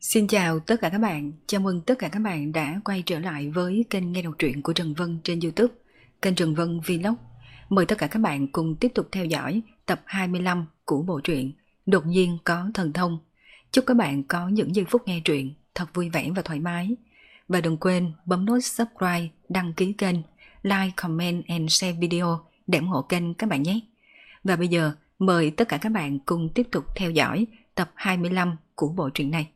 Xin chào tất cả các bạn, chào mừng tất cả các bạn đã quay trở lại với kênh nghe đọc truyện của Trần Vân trên YouTube, kênh Trần Vân Vlog. Mời tất cả các bạn cùng tiếp tục theo dõi tập 25 của bộ truyện Đột nhiên có thần thông. Chúc các bạn có những giây phút nghe truyện thật vui vẻ và thoải mái. Và đừng quên bấm nút subscribe, đăng ký kênh, like, comment and share video để ủng hộ kênh các bạn nhé. Và bây giờ mời tất cả các bạn cùng tiếp tục theo dõi tập 25 của bộ truyện này.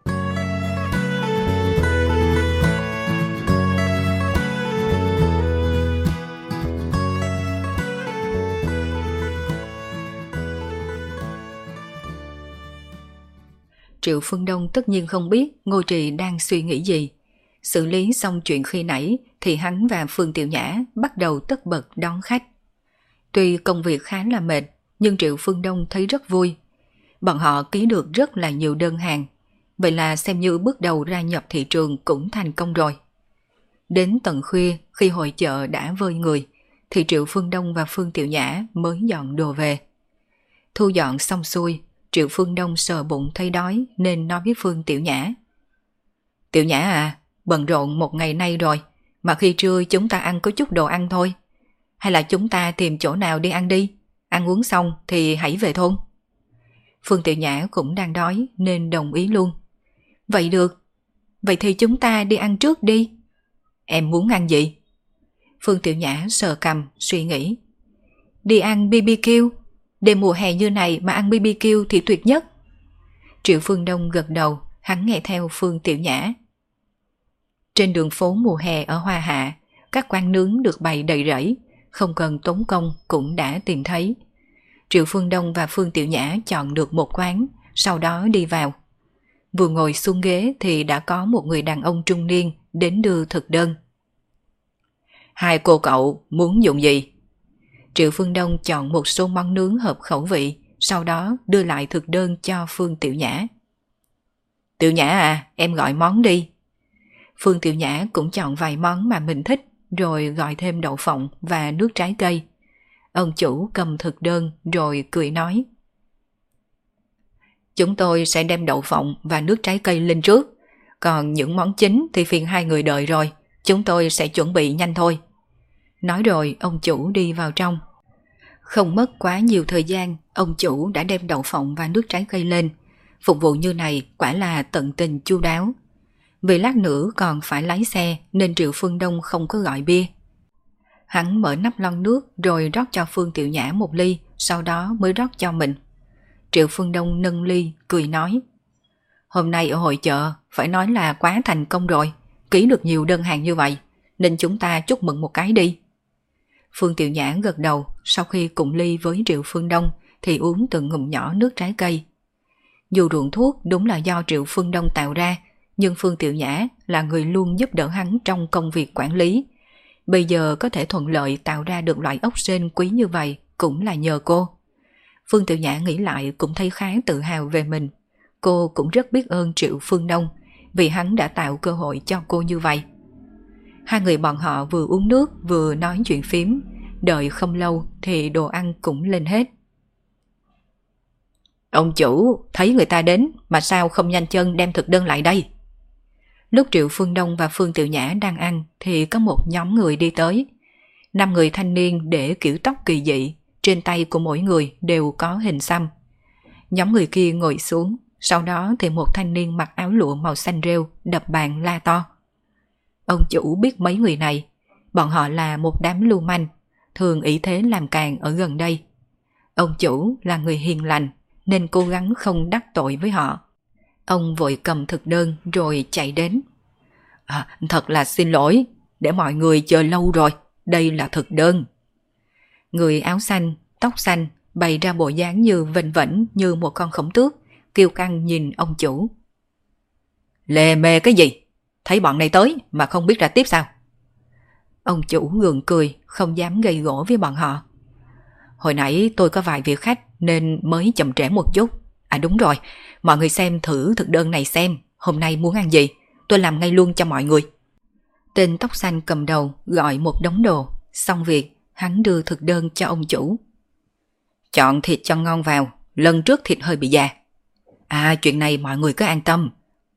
Triệu Phương Đông tất nhiên không biết Ngô Trì đang suy nghĩ gì. Xử lý xong chuyện khi nãy thì hắn và Phương Tiểu Nhã bắt đầu tất bật đón khách. Tuy công việc khá là mệt, nhưng Triệu Phương Đông thấy rất vui. Bọn họ ký được rất là nhiều đơn hàng, vậy là xem như bước đầu ra nhập thị trường cũng thành công rồi. Đến tận khuya khi hội chợ đã vơi người, thì Triệu Phương Đông và Phương Tiểu Nhã mới dọn đồ về. Thu dọn xong xuôi, Triệu Phương Đông sờ bụng thấy đói nên nói với Phương Tiểu Nhã. Tiểu Nhã à, bận rộn một ngày nay rồi, mà khi trưa chúng ta ăn có chút đồ ăn thôi. Hay là chúng ta tìm chỗ nào đi ăn đi, ăn uống xong thì hãy về thôn. Phương Tiểu Nhã cũng đang đói nên đồng ý luôn. Vậy được, vậy thì chúng ta đi ăn trước đi. Em muốn ăn gì? Phương Tiểu Nhã sờ cằm suy nghĩ. Đi ăn BBQ. Đêm mùa hè như này mà ăn BBQ thì tuyệt nhất. Triệu Phương Đông gật đầu, hắn nghe theo Phương Tiểu Nhã. Trên đường phố mùa hè ở Hoa Hạ, các quán nướng được bày đầy rẫy, không cần tốn công cũng đã tìm thấy. Triệu Phương Đông và Phương Tiểu Nhã chọn được một quán, sau đó đi vào. Vừa ngồi xuống ghế thì đã có một người đàn ông trung niên đến đưa thực đơn. Hai cô cậu muốn dùng gì? Triệu Phương Đông chọn một số món nướng hợp khẩu vị, sau đó đưa lại thực đơn cho Phương Tiểu Nhã. Tiểu Nhã à, em gọi món đi. Phương Tiểu Nhã cũng chọn vài món mà mình thích, rồi gọi thêm đậu phộng và nước trái cây. Ông chủ cầm thực đơn rồi cười nói. Chúng tôi sẽ đem đậu phộng và nước trái cây lên trước, còn những món chính thì phiền hai người đợi rồi, chúng tôi sẽ chuẩn bị nhanh thôi. Nói rồi ông chủ đi vào trong. Không mất quá nhiều thời gian, ông chủ đã đem đậu phộng và nước trái cây lên. Phục vụ như này quả là tận tình chu đáo. Vì lát nữa còn phải lái xe nên Triệu Phương Đông không có gọi bia. Hắn mở nắp lon nước rồi rót cho Phương Tiểu Nhã một ly, sau đó mới rót cho mình. Triệu Phương Đông nâng ly, cười nói. Hôm nay ở hội chợ phải nói là quá thành công rồi, ký được nhiều đơn hàng như vậy, nên chúng ta chúc mừng một cái đi. Phương Tiểu Nhã gật đầu, sau khi cùng ly với Triệu Phương Đông thì uống từng ngụm nhỏ nước trái cây. Dù ruộng thuốc đúng là do Triệu Phương Đông tạo ra, nhưng Phương Tiểu Nhã là người luôn giúp đỡ hắn trong công việc quản lý. Bây giờ có thể thuận lợi tạo ra được loại ốc sên quý như vậy cũng là nhờ cô. Phương Tiểu Nhã nghĩ lại cũng thấy khá tự hào về mình. Cô cũng rất biết ơn Triệu Phương Đông vì hắn đã tạo cơ hội cho cô như vậy. Hai người bọn họ vừa uống nước vừa nói chuyện phím, đợi không lâu thì đồ ăn cũng lên hết. Ông chủ, thấy người ta đến mà sao không nhanh chân đem thực đơn lại đây? Lúc Triệu Phương Đông và Phương Tiểu Nhã đang ăn thì có một nhóm người đi tới. 5 người thanh niên để kiểu tóc kỳ dị, trên tay của mỗi người đều có hình xăm. Nhóm người kia ngồi xuống, sau đó thì một thanh niên mặc áo lụa màu xanh rêu đập bàn la to. Ông chủ biết mấy người này, bọn họ là một đám lưu manh, thường ỷ thế làm càn ở gần đây. Ông chủ là người hiền lành nên cố gắng không đắc tội với họ. Ông vội cầm thực đơn rồi chạy đến. Thật là xin lỗi, để mọi người chờ lâu rồi, đây là thực đơn. Người áo xanh, tóc xanh bày ra bộ dáng như vênh vảnh như một con khổng tước, kiêu căng nhìn ông chủ. Lề mề cái gì? Thấy bọn này tới mà không biết ra tiếp sao? Ông chủ gượng cười, không dám gây gổ với bọn họ. Hồi nãy tôi có vài việc khách nên mới chậm trễ một chút. À đúng rồi, mọi người xem thử thực đơn này xem, hôm nay muốn ăn gì, tôi làm ngay luôn cho mọi người. Tên tóc xanh cầm đầu gọi một đống đồ, xong việc hắn đưa thực đơn cho ông chủ. Chọn thịt cho ngon vào, lần trước thịt hơi bị già. À chuyện này mọi người cứ an tâm,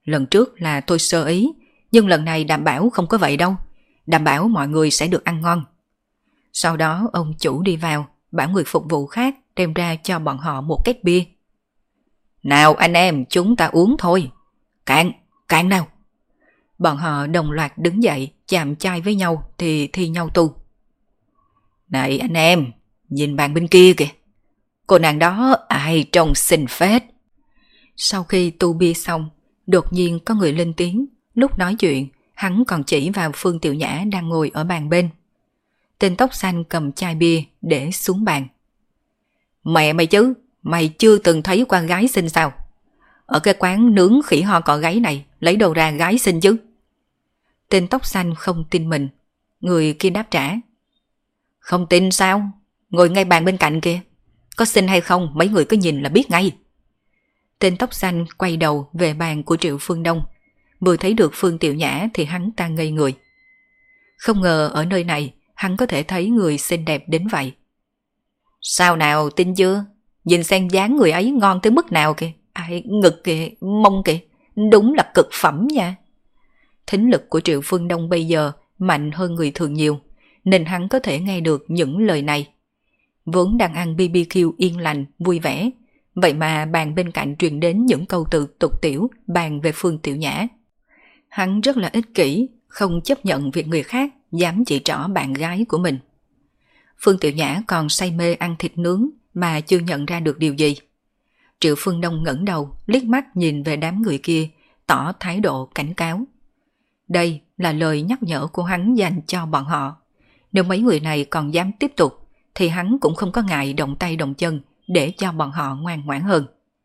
Lần trước là tôi sơ ý, nhưng lần này đảm bảo không có vậy đâu. Đảm bảo mọi người sẽ được ăn ngon. Sau đó ông chủ đi vào, bảo người phục vụ khác đem ra cho bọn họ một két bia. Nào anh em, chúng ta uống thôi. Cạn nào. Bọn họ đồng loạt đứng dậy, chạm chai với nhau thì thi nhau tu. Này anh em, nhìn bàn bên kia kìa. Cô nàng đó ai trông xinh phết. Sau khi tu bia xong, đột nhiên có người lên tiếng. Lúc nói chuyện, hắn còn chỉ vào Phương Tiểu Nhã đang ngồi ở bàn bên. Tên tóc xanh cầm chai bia để xuống bàn. Mẹ mày chứ, mày chưa từng thấy qua gái xinh sao? Ở cái quán nướng khỉ ho cọ gáy này, lấy đâu ra gái xinh chứ? Tên tóc xanh không tin mình. Người kia đáp trả. Không tin sao? Ngồi ngay bàn bên cạnh kìa. Có xinh hay không mấy người cứ nhìn là biết ngay. Tên tóc xanh quay đầu về bàn của Triệu Phương Đông. Vừa thấy được Phương Tiểu Nhã thì hắn ta ngây người. Không ngờ ở nơi này hắn có thể thấy người xinh đẹp đến vậy. Sao nào, tin chưa? Nhìn xem dáng người ấy ngon tới mức nào kìa. Ai, ngực kìa, mông kìa. Đúng là cực phẩm nha. Thính lực của Triệu Phương Đông bây giờ mạnh hơn người thường nhiều, nên hắn có thể nghe được những lời này. Vốn đang ăn BBQ yên lành, vui vẻ, vậy mà bàn bên cạnh truyền đến những câu từ tục tiểu bàn về Phương Tiểu Nhã. Hắn rất là ích kỷ, không chấp nhận việc người khác dám chỉ trỏ bạn gái của mình. Phương Tiểu Nhã còn say mê ăn thịt nướng mà chưa nhận ra được điều gì. Triệu Phương Đông ngẩng đầu, liếc mắt nhìn về đám người kia, tỏ thái độ cảnh cáo. Đây là lời nhắc nhở của hắn dành cho bọn họ. Nếu mấy người này còn dám tiếp tục, thì hắn cũng không có ngại động tay động chân để cho bọn họ ngoan ngoãn hơn.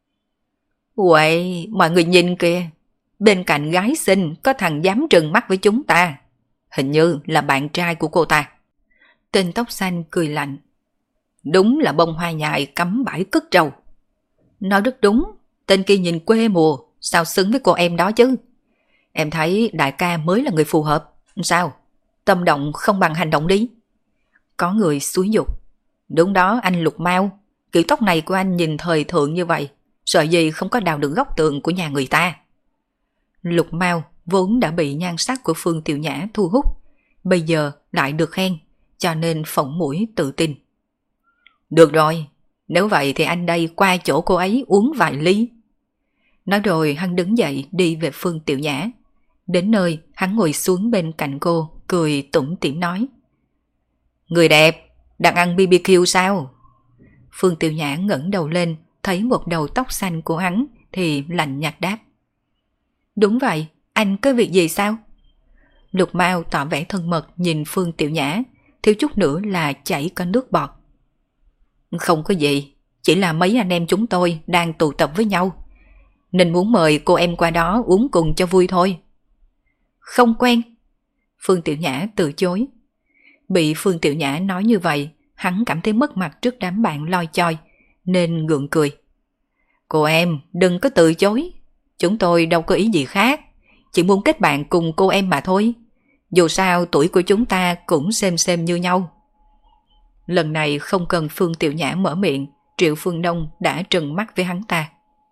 Uầy, mọi người nhìn kìa, bên cạnh gái xinh có thằng dám trừng mắt với chúng ta. Hình như là bạn trai của cô ta. Tên tóc xanh cười lạnh. Đúng là bông hoa nhài cắm bãi cất trâu. Nói rất đúng, tên kia nhìn quê mùa, sao xứng với cô em đó chứ. Em thấy đại ca mới là người phù hợp. Sao? Tâm động không bằng hành động đi. Có người xúi giục. Đúng đó anh Lục Mao, kiểu tóc này của anh nhìn thời thượng như vậy, sợ gì không có đào được góc tường của nhà người ta. Lục Mao vốn đã bị nhan sắc của Phương Tiểu Nhã thu hút, bây giờ lại được khen, cho nên phỏng mũi tự tin. Được rồi, nếu vậy thì anh đây qua chỗ cô ấy uống vài ly. Nói rồi hắn đứng dậy đi về Phương Tiểu Nhã. Đến nơi hắn ngồi xuống bên cạnh cô, cười tủm tỉm nói. Người đẹp, đang ăn BBQ sao? Phương Tiểu Nhã ngẩng đầu lên, thấy một đầu tóc xanh của hắn thì lạnh nhạt đáp. Đúng vậy, anh có việc gì sao? Lục Mao tỏ vẻ thân mật nhìn Phương Tiểu Nhã, thiếu chút nữa là chảy cả nước bọt. Không có gì, chỉ là mấy anh em chúng tôi đang tụ tập với nhau, nên muốn mời cô em qua đó uống cùng cho vui thôi. Không quen. Phương Tiểu Nhã từ chối. Bị Phương Tiểu Nhã nói như vậy, hắn cảm thấy mất mặt trước đám bạn loi choi, nên gượng cười. Cô em, đừng có từ chối. Chúng tôi đâu có ý gì khác, chỉ muốn kết bạn cùng cô em mà thôi. Dù sao tuổi của chúng ta cũng xem như nhau. Lần này không cần Phương Tiểu Nhã mở miệng, Triệu Phương Đông đã trừng mắt với hắn ta.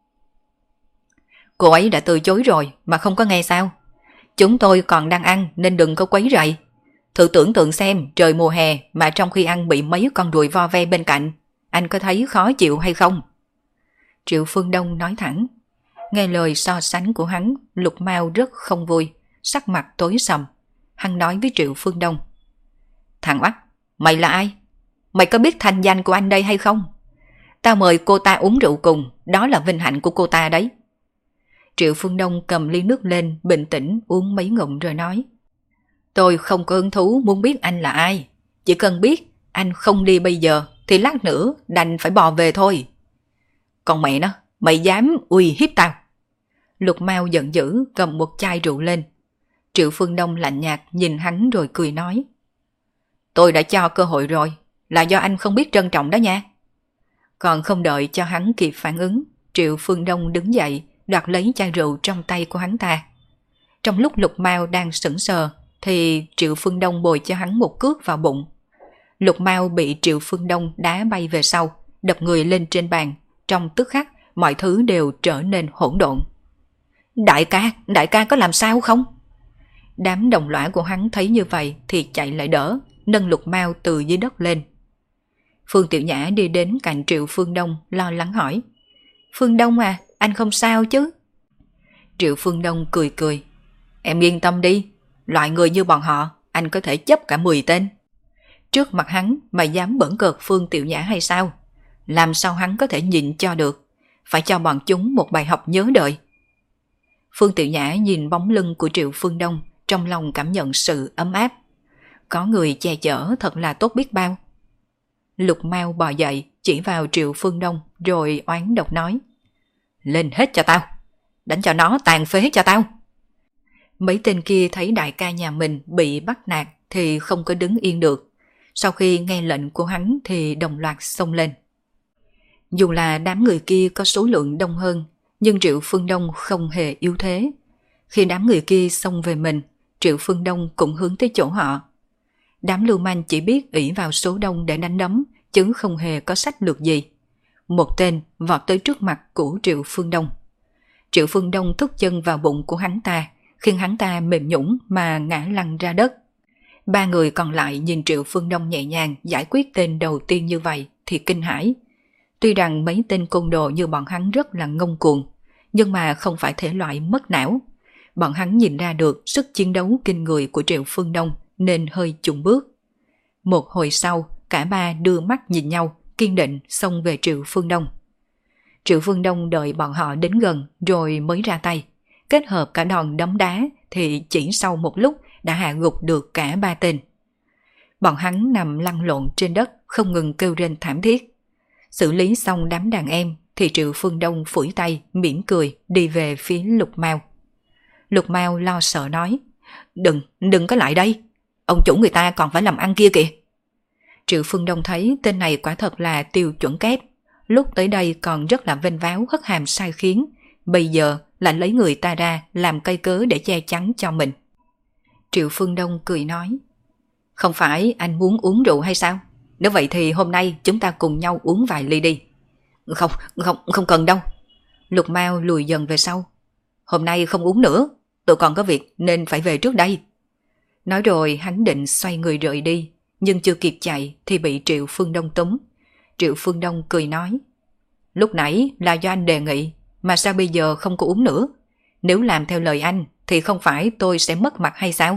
Cô ấy đã từ chối rồi mà không có nghe sao? Chúng tôi còn đang ăn nên đừng có quấy rầy. Thử tưởng tượng xem, trời mùa hè mà trong khi ăn bị mấy con ruồi vo ve bên cạnh, anh có thấy khó chịu hay không? Triệu Phương Đông nói thẳng. Nghe lời so sánh của hắn, Lục Mao rất không vui, sắc mặt tối sầm. Hắn nói với Triệu Phương Đông. Thằng oắt, mày là ai? Mày có biết thanh danh của anh đây hay không? Tao mời cô ta uống rượu cùng, đó là vinh hạnh của cô ta đấy. Triệu Phương Đông cầm ly nước lên, bình tĩnh uống mấy ngụm rồi nói. Tôi không có hứng thú muốn biết anh là ai. Chỉ cần biết anh không đi bây giờ thì lát nữa đành phải bò về thôi. Còn mẹ nó, mày dám uy hiếp tao? Lục Mao giận dữ cầm một chai rượu lên. Triệu Phương Đông lạnh nhạt nhìn hắn rồi cười nói. Tôi đã cho cơ hội rồi, là do anh không biết trân trọng đó nha. Còn không đợi cho hắn kịp phản ứng, Triệu Phương Đông đứng dậy đoạt lấy chai rượu trong tay của hắn ta. Trong lúc Lục Mao đang sững sờ thì Triệu Phương Đông bồi cho hắn một cước vào bụng. Lục Mao bị Triệu Phương Đông đá bay về sau, đập người lên trên bàn. Trong tức khắc mọi thứ đều trở nên hỗn độn. Đại ca có làm sao không? Đám đồng lõa của hắn thấy như vậy thì chạy lại đỡ, nâng Lục Mao từ dưới đất lên. Phương Tiểu Nhã đi đến cạnh Triệu Phương Đông lo lắng hỏi. Phương Đông à, anh không sao chứ? Triệu Phương Đông cười cười. Em yên tâm đi, loại người như bọn họ, anh có thể chấp cả 10 tên. Trước mặt hắn mà dám bỡn cợt Phương Tiểu Nhã hay sao? Làm sao hắn có thể nhịn cho được? Phải cho bọn chúng một bài học nhớ đời. Phương Tiểu Nhã nhìn bóng lưng của Triệu Phương Đông, trong lòng cảm nhận sự ấm áp. Có người che chở thật là tốt biết bao. Lục Mao bò dậy, chỉ vào Triệu Phương Đông rồi oán độc nói. Lên hết cho tao, đánh cho nó tàn phế cho tao. Mấy tên kia thấy đại ca nhà mình bị bắt nạt thì không có đứng yên được. Sau khi nghe lệnh của hắn thì đồng loạt xông lên. Dù là đám người kia có số lượng đông hơn, nhưng Triệu Phương Đông không hề yếu thế. Khi đám người kia xông về mình, Triệu Phương Đông cũng hướng tới chỗ họ. Đám lưu manh chỉ biết ỷ vào số đông để đánh đấm, chứ không hề có sách lược gì. Một tên vọt tới trước mặt của Triệu Phương Đông. Triệu Phương Đông thúc chân vào bụng của hắn ta, khiến hắn ta mềm nhũn mà ngã lăn ra đất. Ba người còn lại nhìn Triệu Phương Đông nhẹ nhàng giải quyết tên đầu tiên như vậy thì kinh hãi. Tuy rằng mấy tên côn đồ như bọn hắn rất là ngông cuồng, nhưng mà không phải thể loại mất não. Bọn hắn nhìn ra được sức chiến đấu kinh người của Triệu Phương Đông nên hơi chùn bước. Một hồi sau, cả ba đưa mắt nhìn nhau, kiên định xông về Triệu Phương Đông. Triệu Phương Đông đợi bọn họ đến gần rồi mới ra tay. Kết hợp cả đòn đấm đá thì chỉ sau một lúc đã hạ gục được cả ba tên. Bọn hắn nằm lăn lộn trên đất, không ngừng kêu rên thảm thiết. Xử lý xong đám đàn em thì Triệu Phương Đông phủi tay, mỉm cười đi về phía Lục Mao. Lục Mao lo sợ nói, đừng có lại đây, ông chủ người ta còn phải làm ăn kia kìa. Triệu Phương Đông thấy tên này quả thật là tiêu chuẩn kép, lúc tới đây còn rất là vênh váo hất hàm sai khiến, bây giờ lại lấy người ta ra làm cây cớ để che chắn cho mình. Triệu Phương Đông cười nói, không phải anh muốn uống rượu hay sao? Nếu vậy thì hôm nay chúng ta cùng nhau uống vài ly đi. Không cần đâu. Lục Mao lùi dần về sau. Hôm nay không uống nữa, tôi còn có việc nên phải về trước đây. Nói rồi hắn định xoay người rời đi, nhưng chưa kịp chạy thì bị Triệu Phương Đông túm. Triệu Phương Đông cười nói, lúc nãy là do anh đề nghị, mà sao bây giờ không có uống nữa? Nếu làm theo lời anh thì không phải tôi sẽ mất mặt hay sao?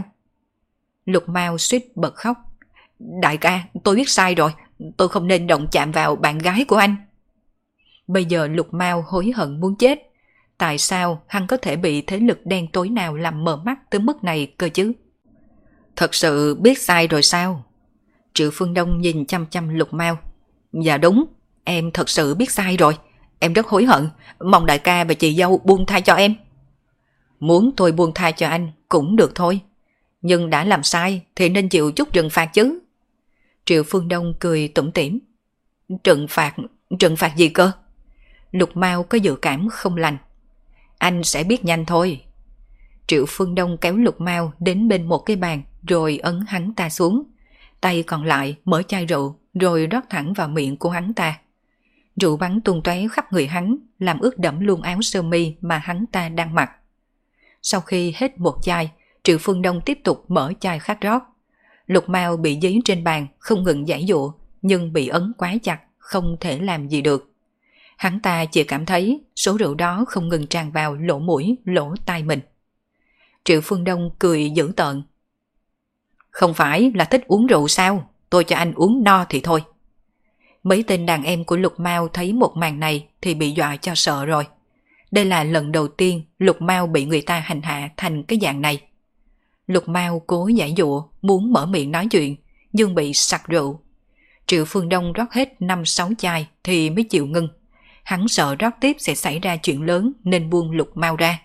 Lục Mao suýt bật khóc. Đại ca, tôi biết sai rồi, tôi không nên động chạm vào bạn gái của anh. Bây giờ Lục Mao hối hận muốn chết. Tại sao hắn có thể bị thế lực đen tối nào làm mờ mắt tới mức này cơ chứ? Thật sự biết sai rồi sao? Triệu Phương Đông nhìn chăm chăm Lục Mao. Dạ đúng, em thật sự biết sai rồi. Em rất hối hận, mong đại ca và chị dâu buông tha cho em. Muốn tôi buông tha cho anh cũng được thôi, nhưng đã làm sai thì nên chịu chút trừng phạt chứ. Triệu Phương Đông cười tủm tỉm. Trừng phạt gì cơ? Lục Mao có dự cảm không lành. Anh sẽ biết nhanh thôi. Triệu Phương Đông kéo Lục Mao đến bên một cái bàn rồi ấn hắn ta xuống. Tay còn lại mở chai rượu rồi rót thẳng vào miệng của hắn ta. Rượu bắn tung tóe khắp người hắn, làm ướt đẫm luôn áo sơ mi mà hắn ta đang mặc. Sau khi hết một chai, Triệu Phương Đông tiếp tục mở chai khác rót. Lục Mao bị dí trên bàn, không ngừng giãy giụa, nhưng bị ấn quá chặt, không thể làm gì được. Hắn ta chỉ cảm thấy số rượu đó không ngừng tràn vào lỗ mũi, lỗ tai mình. Triệu Phương Đông cười dữ tợn. Không phải là thích uống rượu sao? Tôi cho anh uống no thì thôi. Mấy tên đàn em của Lục Mao thấy một màn này thì bị dọa cho sợ rồi. Đây là lần đầu tiên Lục Mao bị người ta hành hạ thành cái dạng này. Lục Mao cố giãy giụa muốn mở miệng nói chuyện, nhưng bị sặc rượu. Triệu Phương Đông rót hết 5-6 chai thì mới chịu ngưng. Hắn sợ rót tiếp sẽ xảy ra chuyện lớn nên buông Lục Mao ra.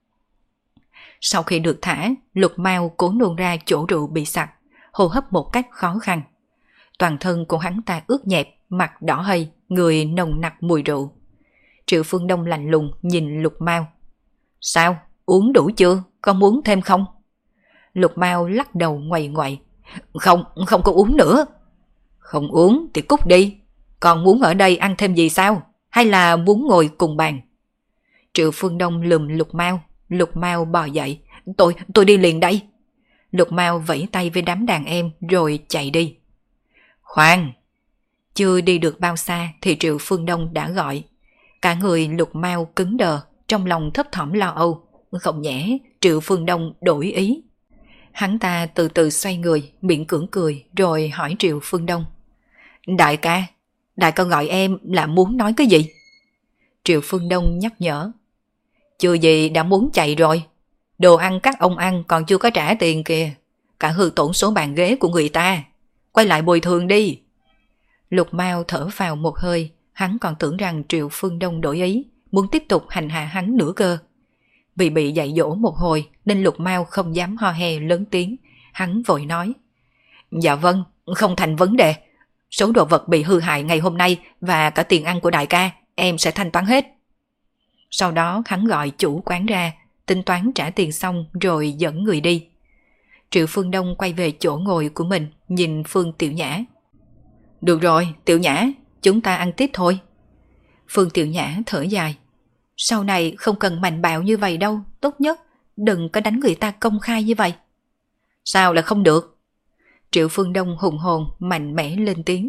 Sau khi được thả, Lục Mao cố nôn ra chỗ rượu bị sặc, hô hấp một cách khó khăn. Toàn thân của hắn ta ướt nhẹp, mặt đỏ hây, người nồng nặc mùi rượu. Triệu Phương Đông lạnh lùng nhìn Lục Mao. Sao? Uống đủ chưa? Có muốn thêm không? Lục Mao lắc đầu ngoầy ngoậy. Không có uống nữa. Không uống thì cút đi. Còn muốn ở đây ăn thêm gì sao? Hay là muốn ngồi cùng bàn? Triệu Phương Đông lườm Lục Mao. Lục Mao bò dậy. Tôi đi liền đây. Lục Mao vẫy tay với đám đàn em rồi chạy đi. Khoan! Chưa đi được bao xa thì Triệu Phương Đông đã gọi. Cả người Lục Mao cứng đờ, trong lòng thấp thỏm lo âu. Không nhẽ Triệu Phương Đông đổi ý. Hắn ta từ từ xoay người, miệng cưỡng cười rồi hỏi Triệu Phương Đông. Đại ca gọi em là muốn nói cái gì? Triệu Phương Đông nhắc nhở. Chưa gì đã muốn chạy rồi. Đồ ăn các ông ăn còn chưa có trả tiền kìa. Cả hư tổn số bàn ghế của người ta. Quay lại bồi thường đi. Lục Mao thở vào một hơi. Hắn còn tưởng rằng Triệu Phương Đông đổi ý, muốn tiếp tục hành hạ hắn nữa cơ. Vì bị dạy dỗ một hồi nên Lục Mao không dám ho he lớn tiếng. Hắn vội nói. Dạ vâng, không thành vấn đề. Số đồ vật bị hư hại ngày hôm nay và cả tiền ăn của đại ca em sẽ thanh toán hết. Sau đó hắn gọi chủ quán ra, tính toán trả tiền xong rồi dẫn người đi. Triệu Phương Đông quay về chỗ ngồi của mình, nhìn Phương Tiểu Nhã. Được rồi, Tiểu Nhã, chúng ta ăn tiếp thôi. Phương Tiểu Nhã thở dài. Sau này không cần mạnh bạo như vậy đâu, tốt nhất đừng có đánh người ta công khai như vậy. Sao lại không được? Triệu Phương Đông hùng hồn mạnh mẽ lên tiếng.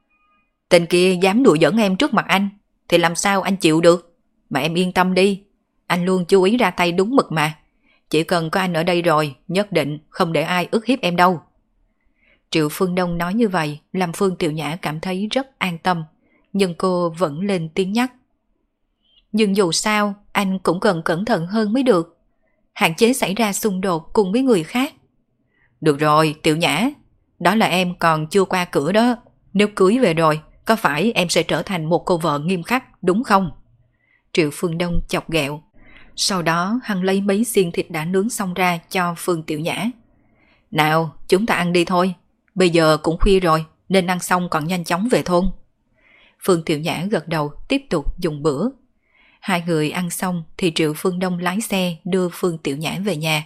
Tên kia dám đùa giỡn em trước mặt anh thì làm sao anh chịu được. Mà em yên tâm đi, anh luôn chú ý ra tay đúng mực mà. Chỉ cần có anh ở đây rồi, nhất định không để ai ức hiếp em đâu. Triệu Phương Đông nói như vậy làm Phương Tiểu Nhã cảm thấy rất an tâm, nhưng cô vẫn lên tiếng nhắc. Nhưng dù sao anh cũng cần cẩn thận hơn mới được, hạn chế xảy ra xung đột cùng với người khác. Được rồi Tiểu Nhã, đó là em còn chưa qua cửa đó. Nếu cưới về rồi, có phải em sẽ trở thành một cô vợ nghiêm khắc đúng không? Triệu Phương Đông chọc ghẹo. Sau đó hắn lấy mấy xiên thịt đã nướng xong ra cho Phương Tiểu Nhã. Nào, chúng ta ăn đi thôi. Bây giờ cũng khuya rồi, nên ăn xong còn nhanh chóng về thôn. Phương Tiểu Nhã gật đầu tiếp tục dùng bữa. Hai người ăn xong thì Triệu Phương Đông lái xe đưa Phương Tiểu Nhã về nhà.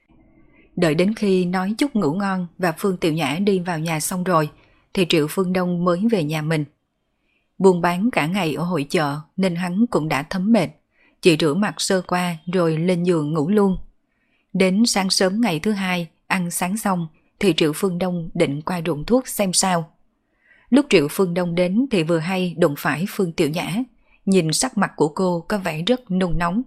Đợi đến khi nói chút ngủ ngon và Phương Tiểu Nhã đi vào nhà xong rồi thì Triệu Phương Đông mới về nhà mình. Buôn bán cả ngày ở hội chợ nên hắn cũng đã thấm mệt, chỉ rửa mặt sơ qua rồi lên giường ngủ luôn. Đến sáng sớm ngày thứ hai, ăn sáng xong thì Triệu Phương Đông định qua ruộng thuốc xem sao. Lúc Triệu Phương Đông đến thì vừa hay đụng phải Phương Tiểu Nhã, nhìn sắc mặt của cô có vẻ rất nôn nóng.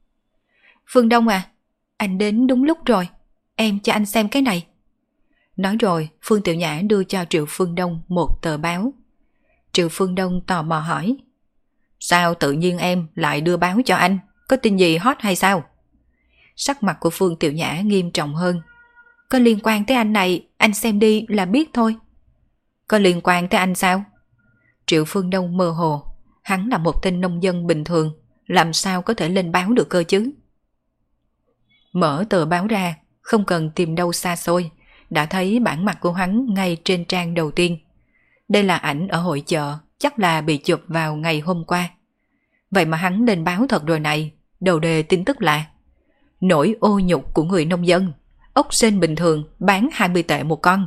Phương Đông à, anh đến đúng lúc rồi, em cho anh xem cái này. Nói rồi Phương Tiểu Nhã đưa cho Triệu Phương Đông một tờ báo. Triệu Phương Đông tò mò hỏi. Sao tự nhiên em lại đưa báo cho anh? Có tin gì hot hay sao? Sắc mặt của Phương Tiểu Nhã nghiêm trọng hơn. Có liên quan tới anh này, anh xem đi là biết thôi. Có liên quan tới anh sao? Triệu Phương Đông mơ hồ. Hắn là một tên nông dân bình thường, làm sao có thể lên báo được cơ chứ? Mở tờ báo ra, không cần tìm đâu xa xôi, đã thấy bản mặt của hắn ngay trên trang đầu tiên. Đây là ảnh ở hội chợ, chắc là bị chụp vào ngày hôm qua. Vậy mà hắn lên báo thật rồi này, đầu đề tin tức là nỗi ô nhục của người nông dân, ốc sên bình thường bán 20 tệ một con.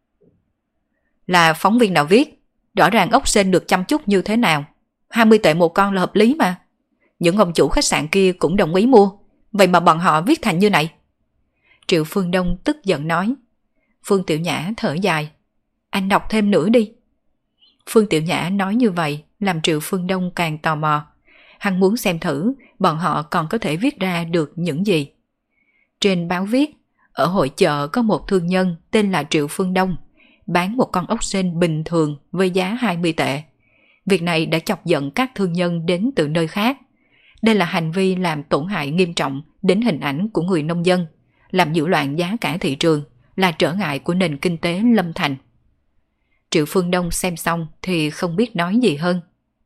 Là phóng viên nào viết, rõ ràng ốc sên được chăm chút như thế nào, 20 tệ một con là hợp lý mà. Những ông chủ khách sạn kia cũng đồng ý mua, vậy mà bọn họ viết thành như này. Triệu Phương Đông tức giận nói. Phương Tiểu Nhã thở dài. Anh đọc thêm nữa đi. Phương Tiểu Nhã nói như vậy làm Triệu Phương Đông càng tò mò. Hắn muốn xem thử bọn họ còn có thể viết ra được những gì. Trên báo viết, ở hội chợ có một thương nhân tên là Triệu Phương Đông, bán một con ốc sên bình thường với giá 20 tệ. Việc này đã chọc giận các thương nhân đến từ nơi khác. Đây là hành vi làm tổn hại nghiêm trọng đến hình ảnh của người nông dân, làm nhiễu loạn giá cả thị trường, là trở ngại của nền kinh tế lâm thành. Triệu Phương Đông xem xong thì không biết nói gì hơn.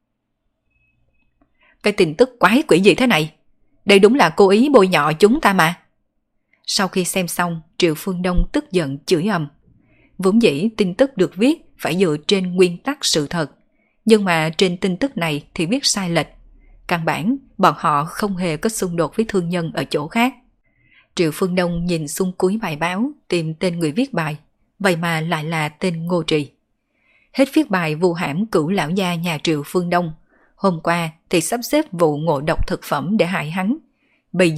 Cái tin tức quái quỷ gì thế này? Đây đúng là cố ý bôi nhọ chúng ta mà. Sau khi xem xong, Triệu Phương Đông tức giận chửi ầm. Vốn dĩ tin tức được viết phải dựa trên nguyên tắc sự thật, nhưng mà trên tin tức này thì viết sai lệch. Căn bản, bọn họ không hề có xung đột với thương nhân ở chỗ khác. Triệu Phương Đông nhìn xung cuối bài báo tìm tên người viết bài, vậy mà lại là tên Ngô Trì. Hết viết bài vu hãm cửu lão gia nhà Triệu Phương Đông, hôm qua thì sắp xếp vụ ngộ độc thực phẩm để hại hắn, bây giờ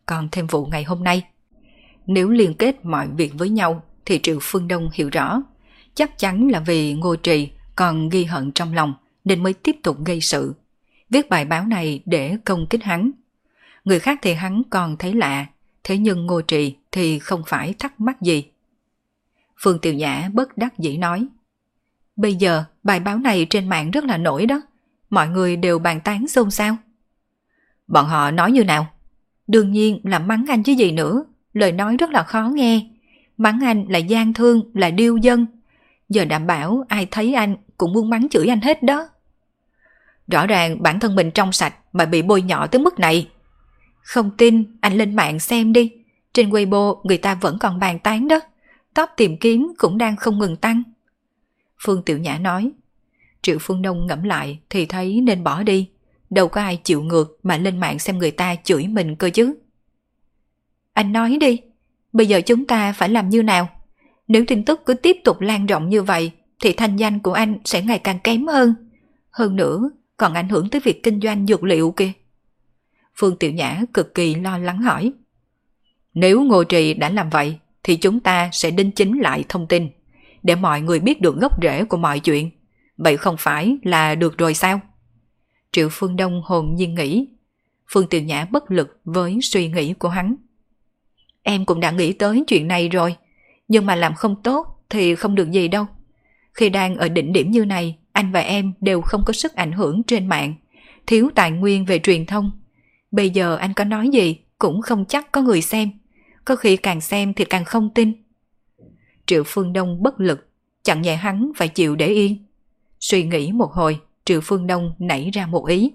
còn thêm vụ ngày hôm nay. Nếu liên kết mọi việc với nhau thì Triệu Phương Đông hiểu rõ, chắc chắn là vì Ngô Trì còn ghi hận trong lòng nên mới tiếp tục gây sự, viết bài báo này để công kích hắn. Người khác thì hắn còn thấy lạ, thế nhưng Ngô Trì thì không phải thắc mắc gì. Phương Tiểu Nhã bất đắc dĩ nói, bây giờ bài báo này trên mạng rất là nổi đó, mọi người đều bàn tán xôn xao. Bọn họ nói như nào? Đương nhiên là mắng anh chứ gì nữa, lời nói rất là khó nghe, mắng anh là gian thương, là điêu dân. Giờ đảm bảo ai thấy anh cũng muốn mắng chửi anh hết đó. Rõ ràng bản thân mình trong sạch mà bị bôi nhọ tới mức này. Không tin anh lên mạng xem đi, trên Weibo người ta vẫn còn bàn tán đó, top tìm kiếm cũng đang không ngừng tăng. Phương Tiểu Nhã nói. Triệu Phương Đông ngẫm lại thì thấy nên bỏ đi, đâu có ai chịu ngược mà lên mạng xem người ta chửi mình cơ chứ. Anh nói đi, bây giờ chúng ta phải làm như nào? Nếu tin tức cứ tiếp tục lan rộng như vậy thì thanh danh của anh sẽ ngày càng kém hơn. Hơn nữa còn ảnh hưởng tới việc kinh doanh dược liệu kìa. Phương Tiểu Nhã cực kỳ lo lắng hỏi. Nếu Ngô Trì đã làm vậy thì chúng ta sẽ đính chính lại thông tin để mọi người biết được gốc rễ của mọi chuyện. Vậy không phải là được rồi sao? Triệu Phương Đông hồn nhiên nghĩ. Phương Tiểu Nhã bất lực với suy nghĩ của hắn. Em cũng đã nghĩ tới chuyện này rồi, nhưng mà làm không tốt thì không được gì đâu. Khi đang ở đỉnh điểm như này, anh và em đều không có sức ảnh hưởng trên mạng, thiếu tài nguyên về truyền thông. Bây giờ anh có nói gì cũng không chắc có người xem, có khi càng xem thì càng không tin. Triệu Phương Đông bất lực, chẳng nhẹ hắn phải chịu để yên. Suy nghĩ một hồi, Triệu Phương Đông nảy ra một ý.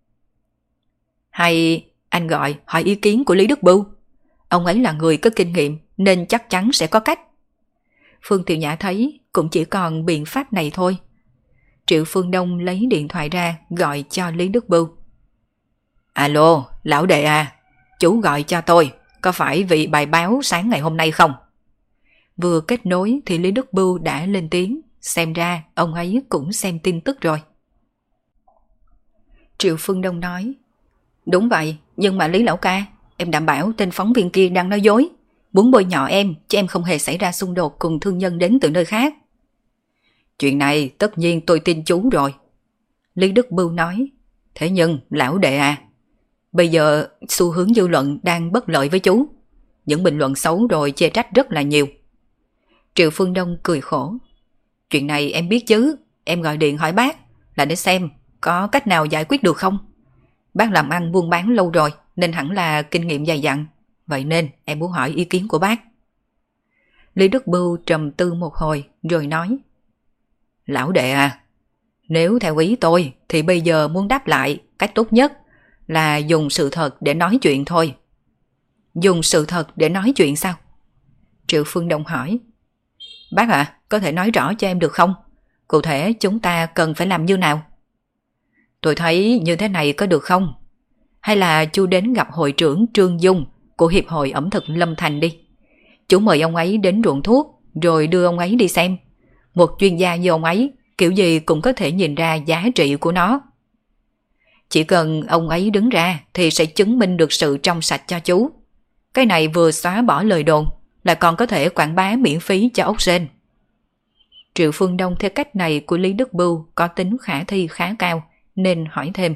Hay anh gọi hỏi ý kiến của Lý Đức Bưu. Ông ấy là người có kinh nghiệm nên chắc chắn sẽ có cách. Phương Tiểu Nhã thấy cũng chỉ còn biện pháp này thôi. Triệu Phương Đông lấy điện thoại ra gọi cho Lý Đức Bưu. Alo, lão đệ à, chú gọi cho tôi, có phải vì bài báo sáng ngày hôm nay không? Vừa kết nối thì Lý Đức Bưu đã lên tiếng, xem ra ông ấy cũng xem tin tức rồi. Triệu Phương Đông nói, đúng vậy, nhưng mà Lý lão ca, em đảm bảo tên phóng viên kia đang nói dối, muốn bôi nhọ em, chứ em không hề xảy ra xung đột cùng thương nhân đến từ nơi khác. Chuyện này tất nhiên tôi tin chú rồi. Lý Đức Bưu nói, thế nhưng lão đệ à, bây giờ xu hướng dư luận đang bất lợi với chú. Những bình luận xấu rồi chê trách rất là nhiều. Triệu Phương Đông cười khổ. Chuyện này em biết chứ, em gọi điện hỏi bác là để xem có cách nào giải quyết được không. Bác làm ăn buôn bán lâu rồi nên hẳn là kinh nghiệm dày dặn, vậy nên em muốn hỏi ý kiến của bác. Lý Đức Bưu trầm tư một hồi rồi nói, lão đệ à, nếu theo ý tôi thì bây giờ muốn đáp lại cách tốt nhất là dùng sự thật để nói chuyện thôi. Dùng sự thật để nói chuyện sao? Triệu Phương Đông hỏi. Bác ạ, có thể nói rõ cho em được không? Cụ thể chúng ta cần phải làm như nào? Tôi thấy như thế này có được không? Hay là chú đến gặp hội trưởng Trương Dung của Hiệp hội ẩm thực Lâm Thành đi. Chú mời ông ấy đến ruộng thuốc rồi đưa ông ấy đi xem. Một chuyên gia như ông ấy kiểu gì cũng có thể nhìn ra giá trị của nó. Chỉ cần ông ấy đứng ra thì sẽ chứng minh được sự trong sạch cho chú. Cái này vừa xóa bỏ lời đồn, lại còn có thể quảng bá miễn phí cho ốc sên. Triệu Phương Đông theo cách này của Lý Đức Bưu có tính khả thi khá cao nên hỏi thêm.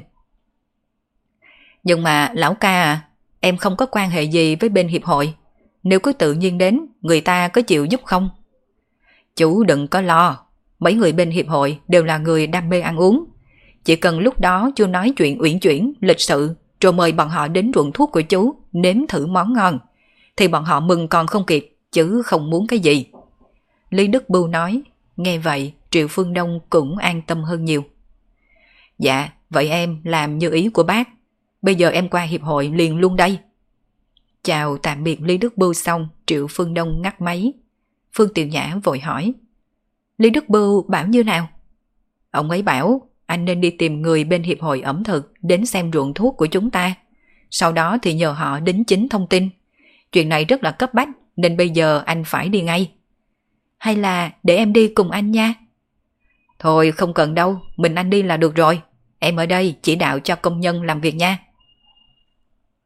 Nhưng mà lão ca à, em không có quan hệ gì với bên hiệp hội. Nếu cứ tự nhiên đến, người ta có chịu giúp không? Chú đừng có lo, mấy người bên hiệp hội đều là người đam mê ăn uống. Chỉ cần lúc đó chú nói chuyện uyển chuyển, lịch sự, rồi mời bọn họ đến ruộng thuốc của chú nếm thử món ngon, thì bọn họ mừng còn không kịp, chứ không muốn cái gì. Lý Đức Bưu nói. Nghe vậy Triệu Phương Đông cũng an tâm hơn nhiều. Dạ, vậy em làm như ý của bác. Bây giờ em qua hiệp hội liền luôn đây. Chào tạm biệt Lý Đức Bưu xong, Triệu Phương Đông ngắt máy. Phương Tiểu Nhã vội hỏi. Lý Đức Bưu bảo như nào? Ông ấy bảo anh nên đi tìm người bên hiệp hội ẩm thực đến xem ruộng thuốc của chúng ta. Sau đó thì nhờ họ đính chính thông tin. Chuyện này rất là cấp bách nên bây giờ anh phải đi ngay. Hay là để em đi cùng anh nha? Thôi không cần đâu, mình anh đi là được rồi. Em ở đây chỉ đạo cho công nhân làm việc nha.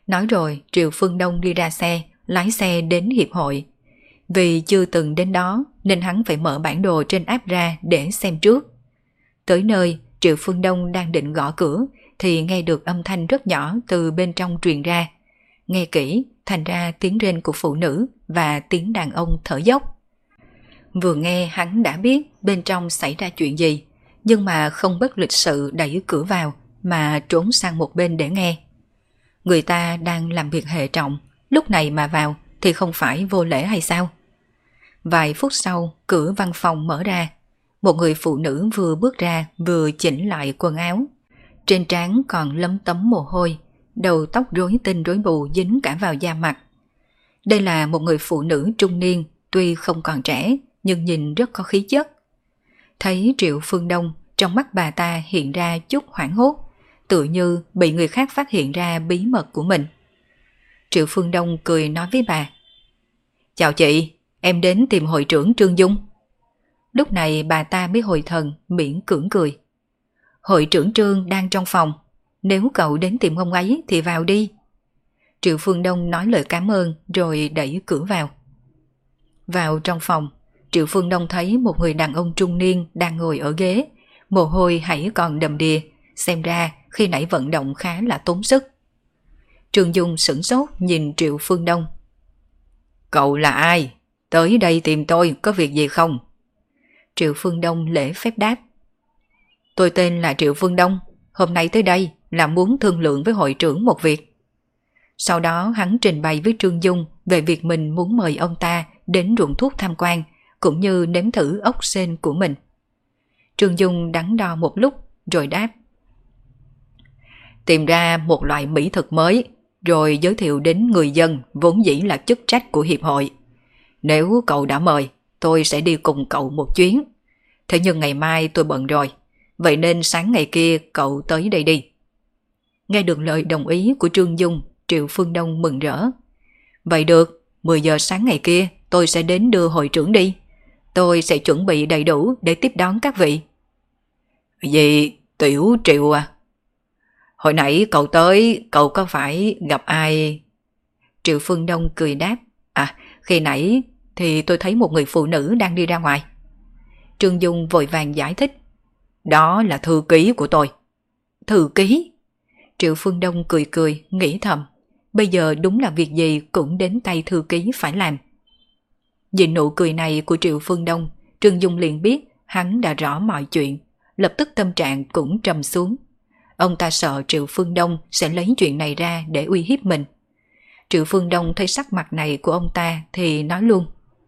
Nói rồi Triệu Phương Đông đi ra xe, lái xe đến hiệp hội. Vì chưa từng đến đó nên hắn phải mở bản đồ trên app ra để xem trước. Tới nơi, Triệu Phương Đông đang định gõ cửa thì nghe được âm thanh rất nhỏ từ bên trong truyền ra. Nghe kỹ, thành ra tiếng rên của phụ nữ và tiếng đàn ông thở dốc. Vừa nghe hắn đã biết bên trong xảy ra chuyện gì, nhưng mà không bất lịch sự đẩy cửa vào mà trốn sang một bên để nghe. Người ta đang làm việc hệ trọng, lúc này mà vào thì không phải vô lễ hay sao? Vài phút sau, cửa văn phòng mở ra. Một người phụ nữ vừa bước ra vừa chỉnh lại quần áo. Trên trán còn lấm tấm mồ hôi, đầu tóc rối tinh rối mù dính cả vào da mặt. Đây là một người phụ nữ trung niên, tuy không còn trẻ nhưng nhìn rất có khí chất. Thấy Triệu Phương Đông, trong mắt bà ta hiện ra chút hoảng hốt, tự như bị người khác phát hiện ra bí mật của mình. Triệu Phương Đông cười nói với bà: "Chào chị, em đến tìm hội trưởng Trương Dung." Lúc này bà ta mới hồi thần, miễn cưỡng cười. "Hội trưởng Trương đang trong phòng, nếu cậu đến tìm ông ấy thì vào đi." Triệu Phương Đông nói lời cảm ơn rồi đẩy cửa vào. Vào trong phòng, Triệu Phương Đông thấy một người đàn ông trung niên đang ngồi ở ghế, mồ hôi hãy còn đầm đìa, xem ra khi nãy vận động khá là tốn sức. Trương Dung sửng sốt nhìn Triệu Phương Đông. "Cậu là ai? Tới đây tìm tôi có việc gì không?" Triệu Phương Đông lễ phép đáp: "Tôi tên là Triệu Phương Đông, hôm nay tới đây là muốn thương lượng với hội trưởng một việc." Sau đó hắn trình bày với Trương Dung về việc mình muốn mời ông ta đến ruộng thuốc tham quan, cũng như nếm thử ốc sên của mình. Trương Dung đắn đo một lúc rồi đáp: "Tìm ra một loại mỹ thực mới, rồi giới thiệu đến người dân vốn dĩ là chức trách của hiệp hội. Nếu cậu đã mời, tôi sẽ đi cùng cậu một chuyến. Thế nhưng ngày mai tôi bận rồi, vậy nên sáng ngày kia cậu tới đây đi." Nghe được lời đồng ý của Trương Dung, Triệu Phương Đông mừng rỡ. "Vậy được, 10 giờ sáng ngày kia tôi sẽ đến đưa hội trưởng đi. Tôi sẽ chuẩn bị đầy đủ để tiếp đón các vị." "Gì, Tiểu Triệu à? Hồi nãy cậu tới, cậu có phải gặp ai?" Triệu Phương Đông cười đáp: "Khi nãy thì tôi thấy một người phụ nữ đang đi ra ngoài." Trương Dung vội vàng giải thích: "Đó là thư ký của tôi." "Thư ký?" Triệu Phương Đông cười cười, nghĩ thầm, bây giờ đúng là việc gì cũng đến tay thư ký phải làm. Nhìn nụ cười này của Triệu Phương Đông, Trương Dung liền biết hắn đã rõ mọi chuyện, lập tức tâm trạng cũng trầm xuống. Ông ta sợ Triệu Phương Đông sẽ lấy chuyện này ra để uy hiếp mình. Triệu Phương Đông thấy sắc mặt này của ông ta thì nói luôn: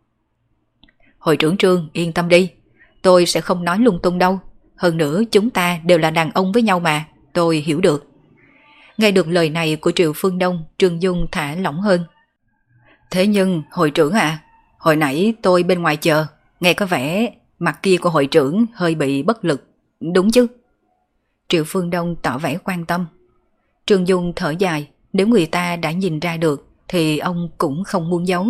"Hội trưởng Trương yên tâm đi, tôi sẽ không nói lung tung đâu. Hơn nữa chúng ta đều là đàn ông với nhau mà, tôi hiểu được." Nghe được lời này của Triệu Phương Đông, Trương Dung thả lỏng hơn. "Thế nhưng hội trưởng à, hồi nãy tôi bên ngoài chờ, nghe có vẻ mặt kia của hội trưởng hơi bị bất lực, đúng chứ?" Triệu Phương Đông tỏ vẻ quan tâm. Trương Dung thở dài, nếu người ta đã nhìn ra được thì ông cũng không muốn giấu.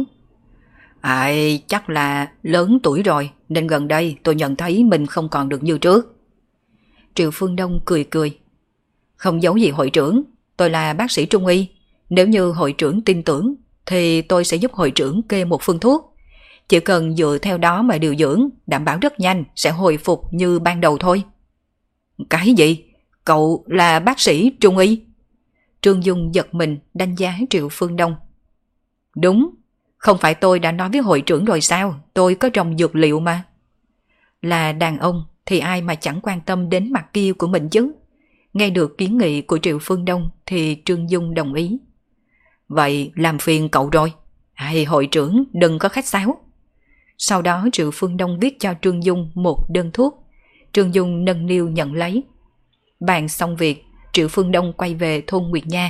Chắc là lớn tuổi rồi nên gần đây tôi nhận thấy mình không còn được như trước." Triệu Phương Đông cười cười. "Không giấu gì hội trưởng, tôi là bác sĩ trung y. Nếu như hội trưởng tin tưởng thì tôi sẽ giúp hội trưởng kê một phương thuốc. Chỉ cần dựa theo đó mà điều dưỡng, đảm bảo rất nhanh sẽ hồi phục như ban đầu thôi." "Cái gì? Cậu là bác sĩ trung y?" Trương Dung giật mình đánh giá Triệu Phương Đông. "Đúng, không phải tôi đã nói với hội trưởng rồi sao, tôi có trồng dược liệu mà." Là đàn ông thì ai mà chẳng quan tâm đến mặt kia của mình chứ. Nghe được kiến nghị của Triệu Phương Đông thì Trương Dung đồng ý. "Vậy làm phiền cậu rồi, hội trưởng đừng có khách sáo." Sau đó Triệu Phương Đông viết cho Trương Dung một đơn thuốc. Trương Dung nâng niu nhận lấy. Bàn xong việc, Triệu Phương Đông quay về thôn Nguyệt Nha.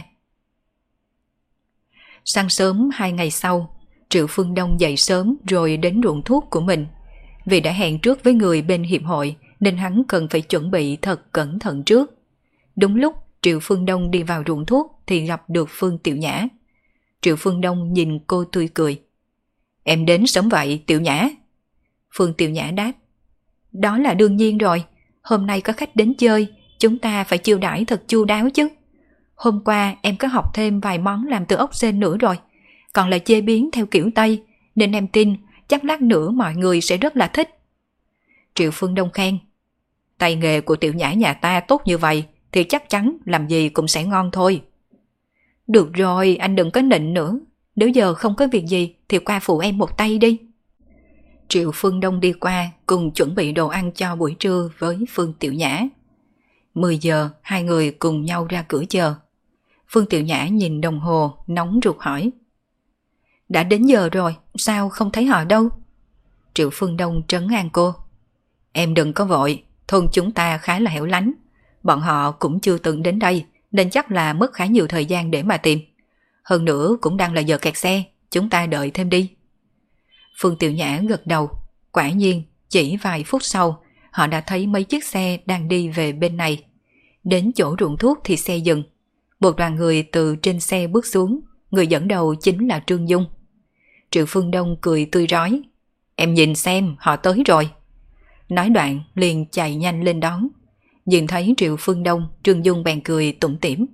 Sáng sớm 2 ngày sau, Triệu Phương Đông dậy sớm rồi đến ruộng thuốc của mình. Vì đã hẹn trước với người bên hiệp hội nên hắn cần phải chuẩn bị thật cẩn thận trước. Đúng lúc Triệu Phương Đông đi vào ruộng thuốc thì gặp được Phương Tiểu Nhã. Triệu Phương Đông nhìn cô tươi cười. "Em đến sớm vậy Tiểu Nhã?" Phương Tiểu Nhã đáp: "Đó là đương nhiên rồi, hôm nay có khách đến chơi, chúng ta phải chiêu đãi thật chu đáo chứ." Hôm qua em có học thêm vài món làm từ ốc sên nữa rồi, còn là chế biến theo kiểu Tây, nên em tin chắc lát nữa mọi người sẽ rất là thích. Triệu Phương Đông khen. Tay nghề của Tiểu Nhã nhà ta tốt như vậy thì chắc chắn làm gì cũng sẽ ngon thôi. Được rồi, anh đừng có nịnh nữa. Nếu giờ không có việc gì thì qua phụ em một tay đi. Triệu Phương Đông đi qua cùng chuẩn bị đồ ăn cho buổi trưa với Phương Tiểu Nhã. 10 giờ hai người cùng nhau ra cửa chờ. Phương Tiểu Nhã nhìn đồng hồ nóng ruột hỏi. Đã đến giờ rồi, sao không thấy họ đâu? Triệu Phương Đông trấn an cô. Em đừng có vội, thôn chúng ta khá là hẻo lánh. Bọn họ cũng chưa từng đến đây nên chắc là mất khá nhiều thời gian để mà tìm. Hơn nữa cũng đang là giờ kẹt xe, chúng ta đợi thêm đi. Phương Tiểu Nhã gật đầu. Quả nhiên, chỉ vài phút sau, họ đã thấy mấy chiếc xe đang đi về bên này. Đến chỗ ruộng thuốc thì xe dừng. Một đoàn người từ trên xe bước xuống, người dẫn đầu chính là Trương Dung. Triệu Phương Đông cười tươi rói. Em nhìn xem, họ tới rồi. Nói đoạn liền chạy nhanh lên đón. Nhìn thấy Triệu Phương Đông, Trương Dung bèn cười tủm tỉm.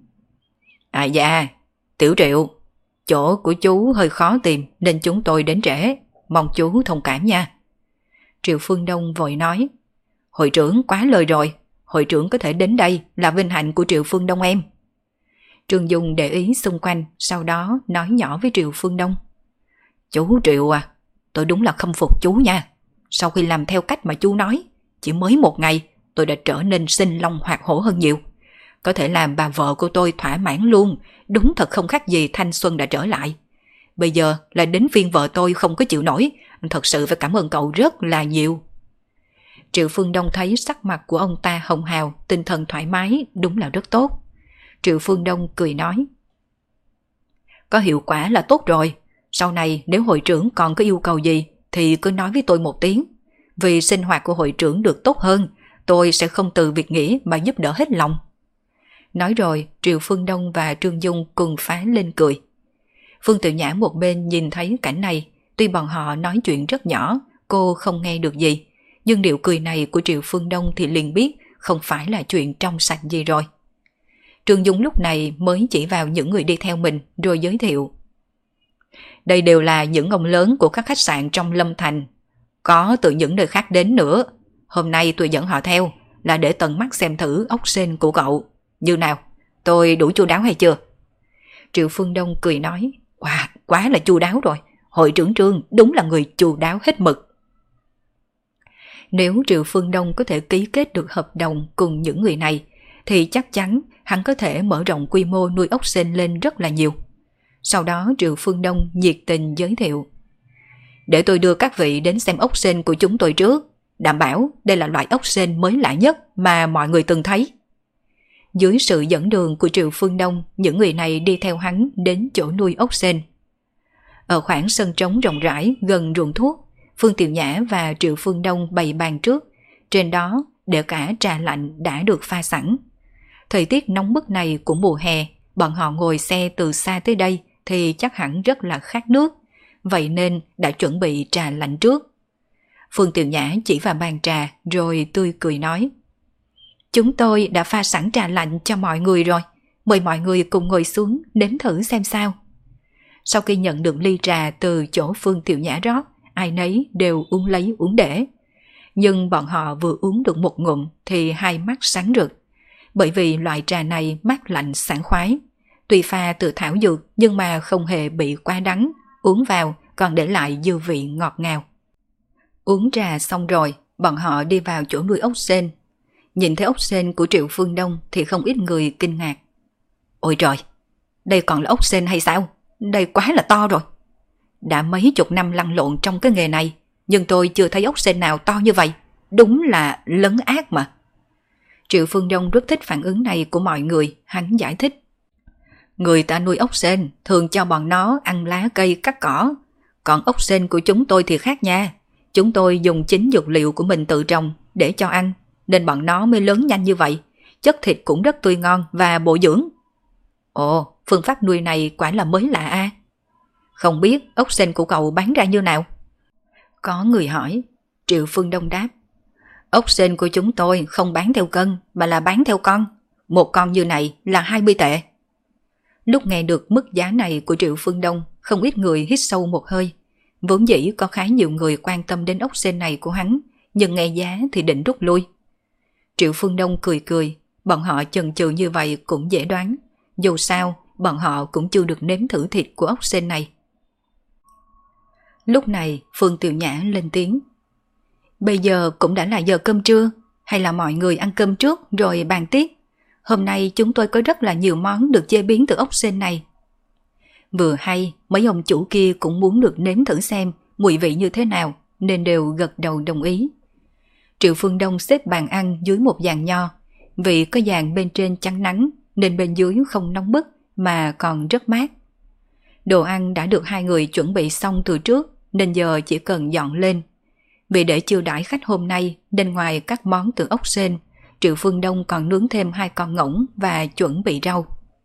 À dạ, Tiểu Triệu, chỗ của chú hơi khó tìm nên chúng tôi đến trễ, mong chú thông cảm nha. Triệu Phương Đông vội nói. Hội trưởng quá lời rồi, hội trưởng có thể đến đây là vinh hạnh của Triệu Phương Đông em. Trương Dung để ý xung quanh, sau đó nói nhỏ với Triệu Phương Đông. Chú Triệu à, tôi đúng là khâm phục chú nha. Sau khi làm theo cách mà chú nói, chỉ mới một ngày tôi đã trở nên sinh long hoạt hổ hơn nhiều. Có thể làm bà vợ của tôi thỏa mãn luôn, đúng thật không khác gì thanh xuân đã trở lại. Bây giờ là đến phiên vợ tôi không có chịu nổi, thật sự phải cảm ơn cậu rất là nhiều. Triệu Phương Đông thấy sắc mặt của ông ta hồng hào, tinh thần thoải mái, đúng là rất tốt. Triệu Phương Đông cười nói. Có hiệu quả là tốt rồi, sau này nếu hội trưởng còn có yêu cầu gì thì cứ nói với tôi một tiếng. Vì sinh hoạt của hội trưởng được tốt hơn, tôi sẽ không từ việc nghĩ mà giúp đỡ hết lòng. Nói rồi, Triệu Phương Đông và Trương Dung cùng phá lên cười. Phương Tiểu Nhã một bên nhìn thấy cảnh này, tuy bọn họ nói chuyện rất nhỏ, cô không nghe được gì, nhưng điệu cười này của Triệu Phương Đông thì liền biết không phải là chuyện trong sạch gì rồi. Trương Dung lúc này mới chỉ vào những người đi theo mình rồi giới thiệu. Đây đều là những ông lớn của các khách sạn trong Lâm Thành, có từ những nơi khác đến nữa. Hôm nay tôi dẫn họ theo là để tận mắt xem thử ốc sên của cậu. Như nào, tôi đủ chu đáo hay chưa? Triệu Phương Đông cười nói. Wow, quá là chu đáo rồi, hội trưởng Trương đúng là người chu đáo hết mực. Nếu Triệu Phương Đông có thể ký kết được hợp đồng cùng những người này, thì chắc chắn hắn có thể mở rộng quy mô nuôi ốc sên lên rất là nhiều. Sau đó Triệu Phương Đông nhiệt tình giới thiệu. Để tôi đưa các vị đến xem ốc sên của chúng tôi trước, đảm bảo đây là loại ốc sên mới lạ nhất mà mọi người từng thấy. Dưới sự dẫn đường của Triệu Phương Đông, những người này đi theo hắn đến chỗ nuôi ốc sên. Ở khoảng sân trống rộng rãi gần ruộng thuốc, Phương Tiểu Nhã và Triệu Phương Đông bày bàn trước, trên đó để cả trà lạnh đã được pha sẵn. Thời tiết nóng bức này của mùa hè, bọn họ ngồi xe từ xa tới đây thì chắc hẳn rất là khát nước, vậy nên đã chuẩn bị trà lạnh trước. Phương Tiểu Nhã chỉ vào bàn trà rồi tươi cười nói. Chúng tôi đã pha sẵn trà lạnh cho mọi người rồi, mời mọi người cùng ngồi xuống nếm thử xem sao. Sau khi nhận được ly trà từ chỗ Phương Tiểu Nhã rót, ai nấy đều uống lấy uống để. Nhưng bọn họ vừa uống được một ngụm thì hai mắt sáng rực, bởi vì loại trà này mát lạnh sảng khoái. Tuy pha từ thảo dược nhưng mà không hề bị quá đắng, uống vào còn để lại dư vị ngọt ngào. Uống trà xong rồi, bọn họ đi vào chỗ nuôi ốc sên. Nhìn thấy ốc sên của Triệu Phương Đông thì không ít người kinh ngạc. Ôi trời, đây còn là ốc sên hay sao? Đây quá là to rồi. Đã mấy chục năm lăn lộn trong cái nghề này, nhưng tôi chưa thấy ốc sên nào to như vậy. Đúng là lấn át mà. Triệu Phương Đông rất thích phản ứng này của mọi người, hắn giải thích. Người ta nuôi ốc sên thường cho bọn nó ăn lá cây cắt cỏ, còn ốc sên của chúng tôi thì khác nha. Chúng tôi dùng chính dược liệu của mình tự trồng để cho ăn, nên bọn nó mới lớn nhanh như vậy. Chất thịt cũng rất tươi ngon và bổ dưỡng. Ồ, phương pháp nuôi này quả là mới lạ a. Không biết ốc sên của cậu bán ra như nào? Có người hỏi. Triệu Phương Đông đáp. Ốc sên của chúng tôi không bán theo cân mà là bán theo con. Một con như này là 20 tệ. Lúc nghe được mức giá này của Triệu Phương Đông, không ít người hít sâu một hơi. Vốn dĩ có khá nhiều người quan tâm đến ốc sên này của hắn, nhưng nghe giá thì định rút lui. Triệu Phương Đông cười cười, bọn họ chần chừ như vậy cũng dễ đoán. Dù sao, bọn họ cũng chưa được nếm thử thịt của ốc sên này. Lúc này, Phương Tiểu Nhã lên tiếng. Bây giờ cũng đã là giờ cơm trưa, hay là mọi người ăn cơm trước rồi bàn tiếp? Hôm nay chúng tôi có rất là nhiều món được chế biến từ ốc sên này. Vừa hay, mấy ông chủ kia cũng muốn được nếm thử xem mùi vị như thế nào, nên đều gật đầu đồng ý. Triệu Phương Đông xếp bàn ăn dưới một giàn nho, vì có giàn bên trên chắn nắng nên bên dưới không nóng bức mà còn rất mát. Đồ ăn đã được hai người chuẩn bị xong từ trước nên giờ chỉ cần dọn lên. Vì để chiêu đãi khách hôm nay nên ngoài các món từ ốc sên, Triệu Phương Đông còn nướng thêm 2 con ngỗng và chuẩn bị rau.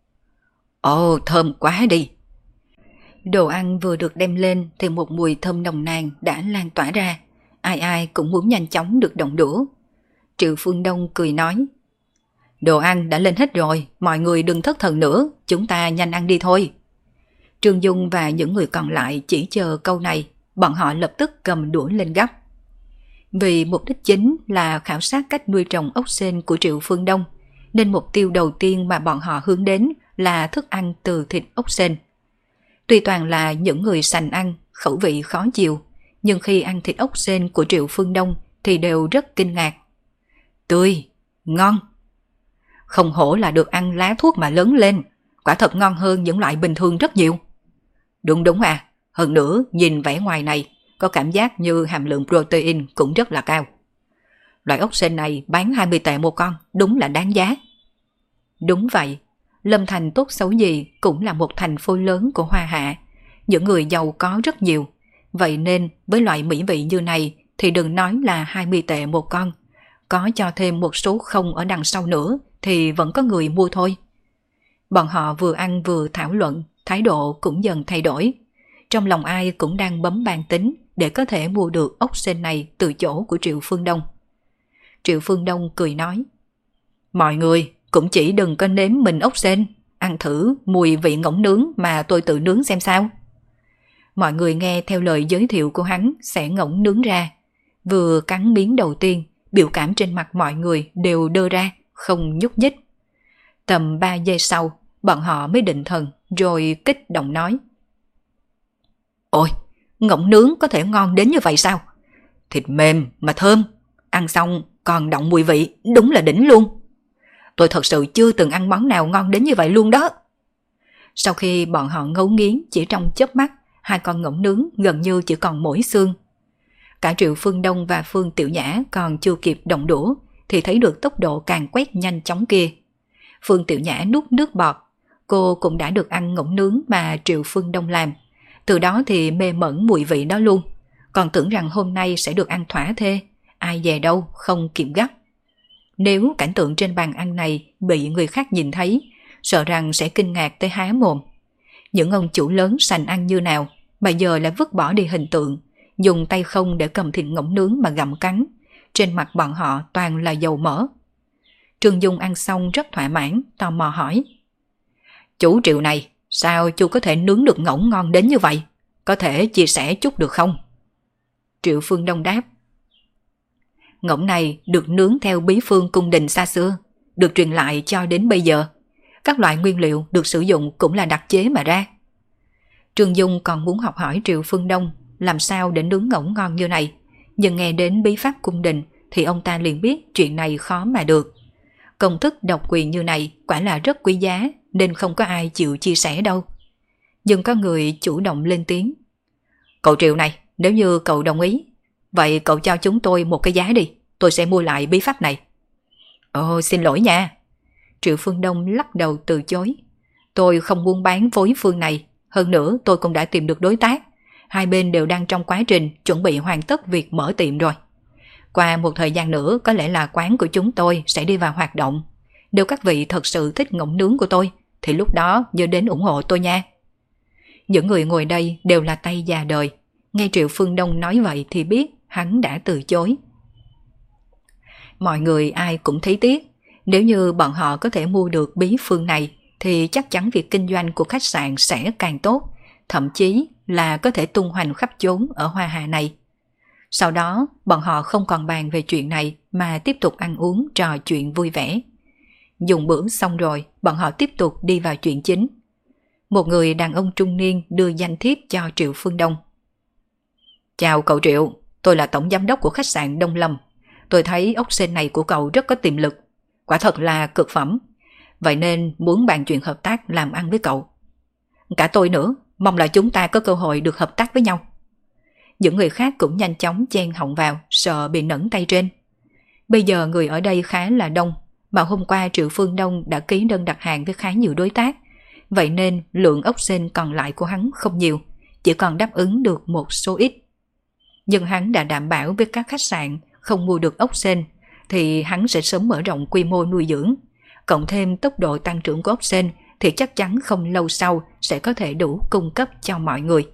Ồ, thơm quá đi! Đồ ăn vừa được đem lên thì một mùi thơm nồng nàn đã lan tỏa ra. Ai ai cũng muốn nhanh chóng được động đũa. Triệu Phương Đông cười nói. Đồ ăn đã lên hết rồi, mọi người đừng thất thần nữa, chúng ta nhanh ăn đi thôi. Trương Dung và những người còn lại chỉ chờ câu này, bọn họ lập tức cầm đũa lên gắp. Vì mục đích chính là khảo sát cách nuôi trồng ốc sên của Triệu Phương Đông, nên mục tiêu đầu tiên mà bọn họ hướng đến là thức ăn từ thịt ốc sên. Tuy toàn là những người sành ăn, khẩu vị khó chịu, nhưng khi ăn thịt ốc sên của Triệu Phương Đông thì đều rất kinh ngạc. Tươi, ngon. Không hổ là được ăn lá thuốc mà lớn lên, quả thật ngon hơn những loại bình thường rất nhiều. Đúng à, hơn nữa nhìn vẻ ngoài này, có cảm giác như hàm lượng protein cũng rất là cao. Loại ốc sên này bán 20 tệ một con, đúng là đáng giá. Đúng vậy, Lâm Thành tốt xấu gì cũng là một thành phố lớn của Hoa Hạ. Những người giàu có rất nhiều. Vậy nên với loại mỹ vị như này thì đừng nói là 20 tệ một con. Có cho thêm một số không ở đằng sau nữa thì vẫn có người mua thôi. Bọn họ vừa ăn vừa thảo luận, thái độ cũng dần thay đổi. Trong lòng ai cũng đang bấm bàn tính để có thể mua được ốc sên này từ chỗ của Triệu Phương Đông. Triệu Phương Đông cười nói. Mọi người cũng chỉ đừng có nếm mình ốc sên, ăn thử mùi vị ngỗng nướng mà tôi tự nướng xem sao. Mọi người nghe theo lời giới thiệu của hắn sẽ ngỗng nướng ra. Vừa cắn miếng đầu tiên, biểu cảm trên mặt mọi người đều đơ ra, không nhúc nhích. Tầm 3 giây sau, bọn họ mới định thần rồi kích động nói. Ôi, ngỗng nướng có thể ngon đến như vậy sao? Thịt mềm mà thơm, ăn xong còn đọng mùi vị, đúng là đỉnh luôn. Tôi thật sự chưa từng ăn món nào ngon đến như vậy luôn đó. Sau khi bọn họ ngấu nghiến chỉ trong chớp mắt, 2 con ngỗng nướng gần như chỉ còn mỗi xương. Cả Triệu Phương Đông và Phương Tiểu Nhã còn chưa kịp động đũa thì thấy được tốc độ càng quét nhanh chóng kia. Phương Tiểu Nhã nuốt nước bọt, cô cũng đã được ăn ngỗng nướng mà Triệu Phương Đông làm. Từ đó thì mê mẩn mùi vị đó luôn, còn tưởng rằng hôm nay sẽ được ăn thỏa thê, ai dè đâu không kịp gấp. Nếu cảnh tượng trên bàn ăn này bị người khác nhìn thấy, sợ rằng sẽ kinh ngạc tới há mồm. Những ông chủ lớn sành ăn như nào mà giờ lại vứt bỏ đi hình tượng, dùng tay không để cầm thịt ngỗng nướng mà gặm cắn. Trên mặt bọn họ toàn là dầu mỡ. Trương Dung ăn xong rất thỏa mãn, tò mò hỏi. Chủ Triệu này, sao chú có thể nướng được ngỗng ngon đến như vậy? Có thể chia sẻ chút được không? Triệu Phương Đông đáp. Ngỗng này được nướng theo bí phương cung đình xa xưa, được truyền lại cho đến bây giờ. Các loại nguyên liệu được sử dụng cũng là đặc chế mà ra. Trương Dung còn muốn học hỏi Triệu Phương Đông làm sao để nướng ngỗng ngon như này, nhưng nghe đến bí pháp cung đình thì ông ta liền biết chuyện này khó mà được. Công thức độc quyền như này quả là rất quý giá nên không có ai chịu chia sẻ đâu. Nhưng có người chủ động lên tiếng. Cậu Triệu này, nếu như cậu đồng ý, vậy cậu cho chúng tôi một cái giá đi, tôi sẽ mua lại bí pháp này. Ồ, xin lỗi nha. Triệu Phương Đông lắc đầu từ chối. Tôi không buôn bán phối phương này, hơn nữa tôi cũng đã tìm được đối tác. Hai bên đều đang trong quá trình chuẩn bị hoàn tất việc mở tiệm rồi. Qua một thời gian nữa có lẽ là quán của chúng tôi sẽ đi vào hoạt động. Nếu các vị thật sự thích ngỗng nướng của tôi thì lúc đó nhớ đến ủng hộ tôi nha. Những người ngồi đây đều là tay già đời. Nghe Triệu Phương Đông nói vậy thì biết hắn đã từ chối. Mọi người ai cũng thấy tiếc. Nếu như bọn họ có thể mua được bí phương này thì chắc chắn việc kinh doanh của khách sạn sẽ càng tốt, thậm chí là có thể tung hoành khắp chốn ở Hoa Hạ này. Sau đó, bọn họ không còn bàn về chuyện này mà tiếp tục ăn uống trò chuyện vui vẻ. Dùng bữa xong rồi, bọn họ tiếp tục đi vào chuyện chính. Một người đàn ông trung niên đưa danh thiếp cho Triệu Phương Đông. Chào cậu Triệu, tôi là tổng giám đốc của khách sạn Đông Lâm. Tôi thấy ốc sên này của cậu rất có tiềm lực, quả thật là cực phẩm. Vậy nên muốn bàn chuyện hợp tác làm ăn với cậu. Cả tôi nữa, mong là chúng ta có cơ hội được hợp tác với nhau. Những người khác cũng nhanh chóng chen họng vào, sợ bị nẫn tay trên. Bây giờ người ở đây khá là đông, mà hôm qua Triệu Phương Đông đã ký đơn đặt hàng với khá nhiều đối tác. Vậy nên lượng ốc sên còn lại của hắn không nhiều, chỉ còn đáp ứng được một số ít. Nhưng hắn đã đảm bảo với các khách sạn không mua được ốc sên thì hắn sẽ sớm mở rộng quy mô nuôi dưỡng. Cộng thêm tốc độ tăng trưởng của ốc sên thì chắc chắn không lâu sau sẽ có thể đủ cung cấp cho mọi người.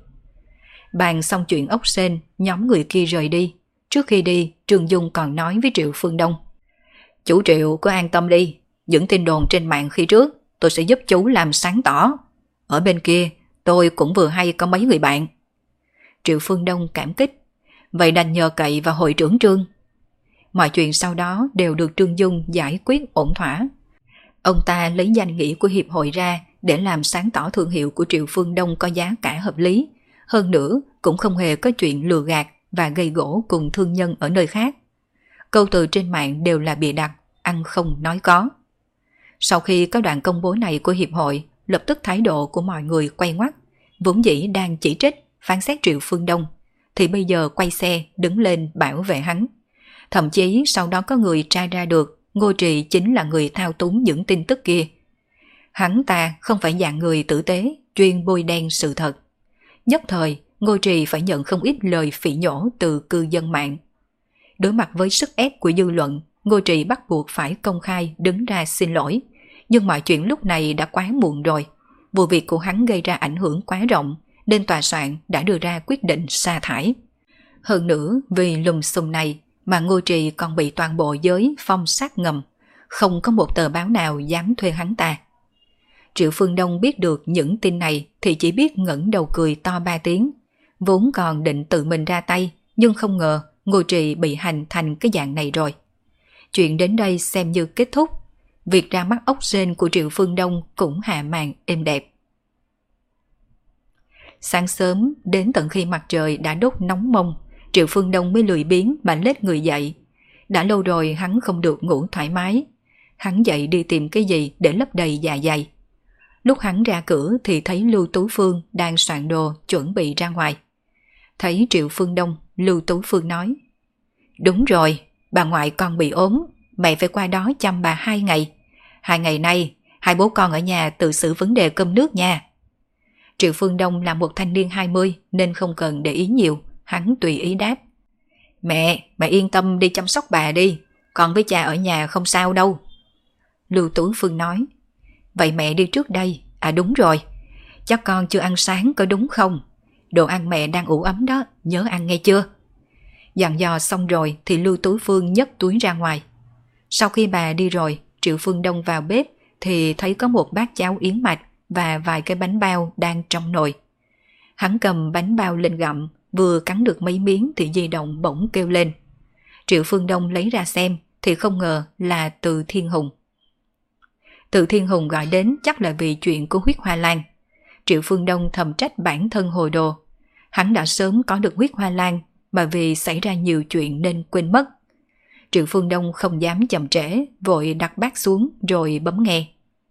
Bàn xong chuyện ốc sên, nhóm người kia rời đi. Trước khi đi, Trương Dung còn nói với Triệu Phương Đông. Chú Triệu cứ an tâm đi, những tin đồn trên mạng khi trước tôi sẽ giúp chú làm sáng tỏ. Ở bên kia, tôi cũng vừa hay có mấy người bạn. Triệu Phương Đông cảm kích. Vậy đành nhờ cậy vào hội trưởng Trương. Mọi chuyện sau đó đều được Trương Dung giải quyết ổn thỏa. Ông ta lấy danh nghĩa của hiệp hội ra để làm sáng tỏ thương hiệu của Triệu Phương Đông có giá cả hợp lý. Hơn nữa, cũng không hề có chuyện lừa gạt và gây gổ cùng thương nhân ở nơi khác. Câu từ trên mạng đều là bịa đặt, ăn không nói có. Sau khi có đoạn công bố này của hiệp hội, lập tức thái độ của mọi người quay ngoắt. Vốn dĩ đang chỉ trích, phán xét Triệu Phương Đông, thì bây giờ quay xe đứng lên bảo vệ hắn. Thậm chí sau đó có người tra ra được Ngô Trì chính là người thao túng những tin tức kia. Hắn ta không phải dạng người tử tế, chuyên bôi đen sự thật. Nhất thời, Ngô Trì phải nhận không ít lời phỉ nhổ từ cư dân mạng. Đối mặt với sức ép của dư luận, Ngô Trì bắt buộc phải công khai đứng ra xin lỗi. Nhưng mọi chuyện lúc này đã quá muộn rồi. Vụ việc của hắn gây ra ảnh hưởng quá rộng, nên tòa soạn đã đưa ra quyết định sa thải. Hơn nữa, vì lùm xùm này mà Ngô Trì còn bị toàn bộ giới phong sát ngầm, không có một tờ báo nào dám thuê hắn ta. Triệu Phương Đông biết được những tin này thì chỉ biết ngẩng đầu cười to 3 tiếng. Vốn còn định tự mình ra tay, nhưng không ngờ Ngô Trì bị hành thành cái dạng này rồi. Chuyện đến đây xem như kết thúc. Việc ra mắt ốc sên của Triệu Phương Đông cũng hạ màn êm đẹp. Sáng sớm, đến tận khi mặt trời đã đốt nóng mông, Triệu Phương Đông mới lười biếng mà lết người dậy. Đã lâu rồi hắn không được ngủ thoải mái. Hắn dậy đi tìm cái gì để lấp đầy dạ dày. Lúc hắn ra cửa thì thấy Lưu Tú Phương đang soạn đồ chuẩn bị ra ngoài. Thấy Triệu Phương Đông, Lưu Tú Phương nói: Đúng rồi, bà ngoại con bị ốm, mẹ phải qua đó chăm bà 2 ngày. 2 ngày nay, hai bố con ở nhà tự xử vấn đề cơm nước nha. Triệu Phương Đông là một thanh niên 20 nên không cần để ý nhiều, hắn tùy ý đáp: Mẹ yên tâm đi chăm sóc bà đi, con với cha ở nhà không sao đâu. Lưu Tú Phương nói: Vậy mẹ đi trước đây. À đúng rồi, chắc con chưa ăn sáng có đúng không? Đồ ăn mẹ đang ủ ấm đó, nhớ ăn nghe chưa? Dặn dò xong rồi thì Lưu Tú Phương nhấc túi ra ngoài. Sau khi bà đi rồi, Triệu Phương Đông vào bếp thì thấy có một bát cháo yến mạch và vài cái bánh bao đang trong nồi. Hắn cầm bánh bao lên gặm, vừa cắn được mấy miếng thì di động bỗng kêu lên. Triệu Phương Đông lấy ra xem thì không ngờ là Từ Thiên Hùng. Từ Thiên Hùng gọi đến chắc là vì chuyện của huyết hoa lan. Triệu Phương Đông thầm trách bản thân hồ đồ. Hắn đã sớm có được huyết hoa lan mà vì xảy ra nhiều chuyện nên quên mất. Triệu Phương Đông không dám chậm trễ, vội đặt bát xuống rồi bấm nghe.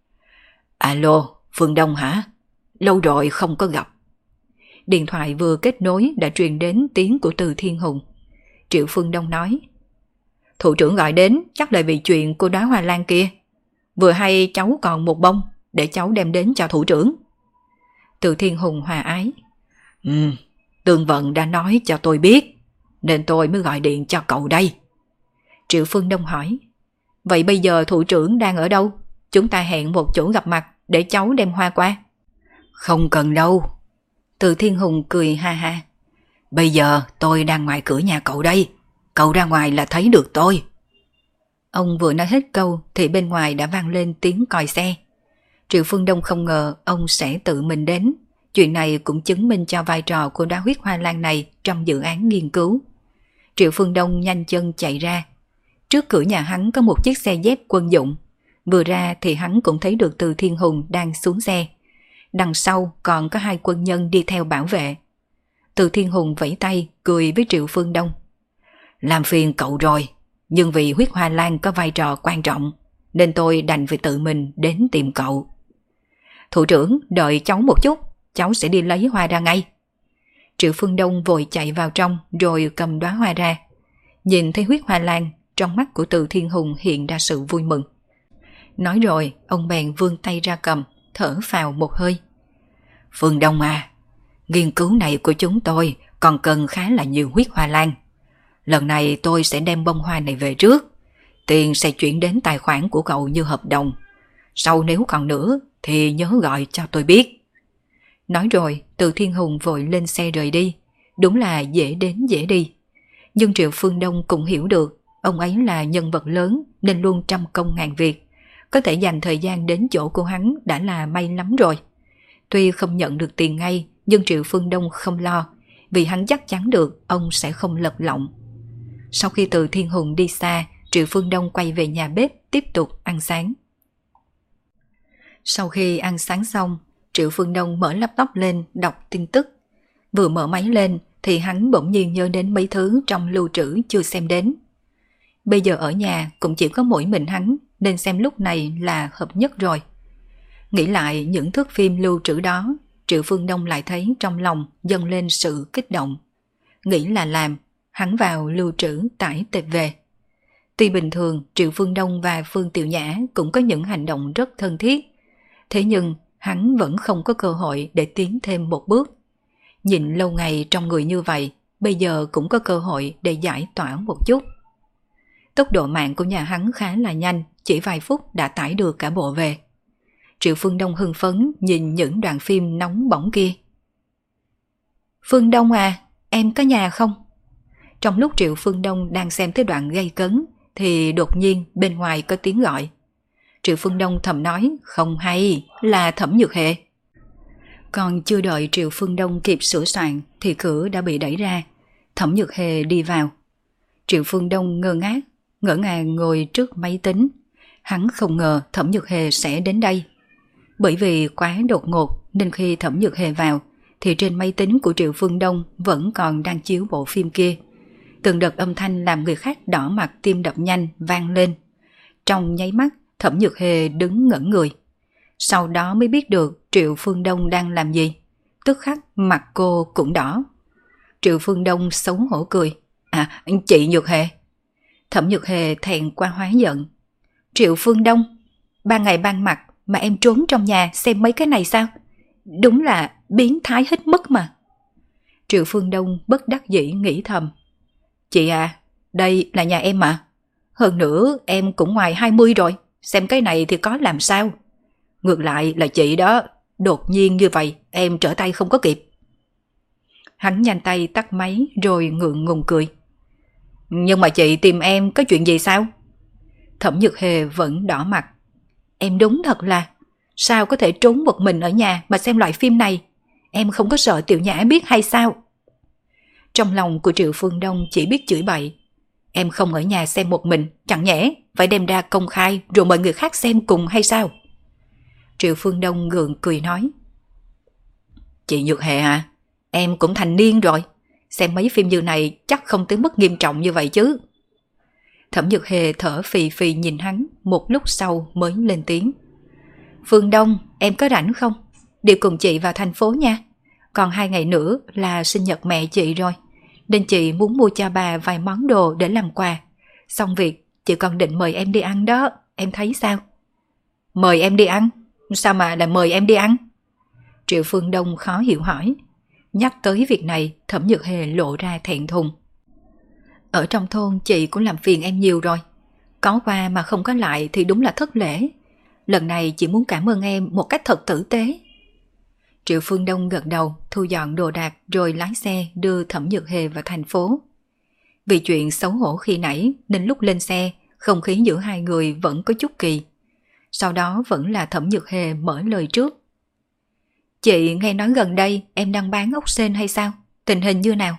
Alo, Phương Đông hả? Lâu rồi không có gặp. Điện thoại vừa kết nối đã truyền đến tiếng của Từ Thiên Hùng. Triệu Phương Đông nói: Thủ trưởng gọi đến chắc là vì chuyện cô đóa hoa lan kia. Vừa hay cháu còn một bông, để cháu đem đến cho thủ trưởng. Từ Thiên Hùng hòa ái: Tương Vận đã nói cho tôi biết, nên tôi mới gọi điện cho cậu đây. Triệu Phương Đông hỏi: Vậy bây giờ thủ trưởng đang ở đâu? Chúng ta hẹn một chỗ gặp mặt để cháu đem hoa qua. Không cần đâu. Từ Thiên Hùng cười ha ha: Bây giờ tôi đang ngoài cửa nhà cậu đây, cậu ra ngoài là thấy được tôi. Ông vừa nói hết câu thì bên ngoài đã vang lên tiếng còi xe. Triệu Phương Đông không ngờ ông sẽ tự mình đến. Chuyện này cũng chứng minh cho vai trò của đóa huyết hoa lan này trong dự án nghiên cứu. Triệu Phương Đông nhanh chân chạy ra. Trước cửa nhà hắn có một chiếc xe dép quân dụng. Vừa ra thì hắn cũng thấy được Từ Thiên Hùng đang xuống xe. Đằng sau còn có 2 quân nhân đi theo bảo vệ. Từ Thiên Hùng vẫy tay cười với Triệu Phương Đông. Làm phiền cậu rồi, nhưng vì huyết hoa lan có vai trò quan trọng nên tôi đành phải tự mình đến tìm cậu. Thủ trưởng, đợi cháu một chút, cháu sẽ đi lấy hoa ra ngay. Triệu Phương Đông vội chạy vào trong rồi cầm đóa hoa ra. Nhìn thấy huyết hoa lan, trong mắt của Từ Thiên Hùng hiện ra sự vui mừng. Nói rồi, ông bèn vươn tay ra cầm, thở phào một hơi. Phương Đông à, nghiên cứu này của chúng tôi còn cần khá là nhiều huyết hoa lan. Lần này tôi sẽ đem bông hoa này về trước. Tiền sẽ chuyển đến tài khoản của cậu như hợp đồng. Sau nếu còn nữa thì nhớ gọi cho tôi biết. Nói rồi, Từ Thiên Hùng vội lên xe rời đi. Đúng là dễ đến dễ đi. Nhưng Triệu Phương Đông cũng hiểu được ông ấy là nhân vật lớn nên luôn trăm công ngàn việc. Có thể dành thời gian đến chỗ của hắn đã là may lắm rồi. Tuy không nhận được tiền ngay, nhưng Triệu Phương Đông không lo, vì hắn chắc chắn được ông sẽ không lật lọng. Sau khi Từ Thiên Hùng đi xa, Triệu Phương Đông quay về nhà bếp tiếp tục ăn sáng. Sau khi ăn sáng xong, Triệu Phương Đông mở laptop lên đọc tin tức. Vừa mở máy lên thì hắn bỗng nhiên nhớ đến mấy thứ trong lưu trữ chưa xem đến. Bây giờ ở nhà cũng chỉ có mỗi mình hắn nên xem lúc này là hợp nhất rồi. Nghĩ lại những thước phim lưu trữ đó, Triệu Phương Đông lại thấy trong lòng dâng lên sự kích động. Nghĩ là làm, hắn vào lưu trữ tải tệp về. Tuy bình thường Triệu Phương Đông và Phương Tiểu Nhã cũng có những hành động rất thân thiết, thế nhưng hắn vẫn không có cơ hội để tiến thêm một bước. Nhìn lâu ngày trong người như vậy, bây giờ cũng có cơ hội để giải tỏa một chút. Tốc độ mạng của nhà hắn khá là nhanh, chỉ vài phút đã tải được cả bộ về. Triệu Phương Đông hưng phấn nhìn những đoạn phim nóng bỏng kia. Phương Đông à, em có nhà không? Trong lúc Triệu Phương Đông đang xem tới đoạn gay cấn thì đột nhiên bên ngoài có tiếng gọi. Triệu Phương Đông thầm nói không hay, là Thẩm Nhược Hề. Còn chưa đợi Triệu Phương Đông kịp sửa soạn thì cửa đã bị đẩy ra. Thẩm Nhược Hề đi vào. Triệu Phương Đông ngơ ngàng ngồi trước máy tính. Hắn không ngờ Thẩm Nhược Hề sẽ đến đây. Bởi vì quá đột ngột nên khi Thẩm Nhược Hề vào thì trên máy tính của Triệu Phương Đông vẫn còn đang chiếu bộ phim kia. Từng đợt âm thanh làm người khác đỏ mặt tim đập nhanh vang lên. Trong nháy mắt Thẩm Nhược Hề đứng ngẩn người. Sau đó mới biết được Triệu Phương Đông đang làm gì. Tức khắc mặt cô cũng đỏ. Triệu Phương Đông xấu hổ cười. À, chị Nhược Hề. Thẩm Nhược Hề thẹn qua hóa giận. Triệu Phương Đông, ban ngày ban mặt mà em trốn trong nhà xem mấy cái này sao? Đúng là biến thái hết mức mà. Triệu Phương Đông bất đắc dĩ nghĩ thầm. Chị à, đây là nhà em mà. Hơn nữa em cũng ngoài 20 rồi, xem cái này thì có làm sao. Ngược lại là chị đó, đột nhiên như vậy em trở tay không có kịp. Hắn nhanh tay tắt máy rồi ngượng ngùng cười. Nhưng mà chị tìm em có chuyện gì sao? Thẩm Nhược Hề vẫn đỏ mặt. Em đúng thật là, sao có thể trốn một mình ở nhà mà xem loại phim này? Em không có sợ Tiểu Nhã biết hay sao? Trong lòng của Triệu Phương Đông chỉ biết chửi bậy. Em không ở nhà xem một mình, chẳng nhẽ phải đem ra công khai rồi mời người khác xem cùng hay sao? Triệu Phương Đông gượng cười nói. Chị Nhược Hề à, em cũng thành niên rồi, xem mấy phim như này chắc không tới mức nghiêm trọng như vậy chứ. Thẩm Nhược Hề thở phì phì nhìn hắn, một lúc sau mới lên tiếng. Phương Đông, em có rảnh không? Đi cùng chị vào thành phố nha. Còn 2 ngày nữa là sinh nhật mẹ chị rồi, nên chị muốn mua cho bà vài món đồ để làm quà. Xong việc, chị còn định mời em đi ăn đó, em thấy sao? Mời em đi ăn? Sao mà lại mời em đi ăn? Triệu Phương Đông khó hiểu hỏi. Nhắc tới việc này, Thẩm Nhược Hề lộ ra thẹn thùng. Ở trong thôn chị cũng làm phiền em nhiều rồi. Có qua mà không có lại thì đúng là thất lễ. Lần này chị muốn cảm ơn em một cách thật tử tế. Triệu Phương Đông gật đầu, thu dọn đồ đạc rồi lái xe đưa Thẩm Nhược Hề vào thành phố. Vì chuyện xấu hổ khi nãy nên lúc lên xe, không khí giữa hai người vẫn có chút kỳ. Sau đó vẫn là Thẩm Nhược Hề mở lời trước. Chị nghe nói gần đây em đang bán ốc sên hay sao? Tình hình như nào?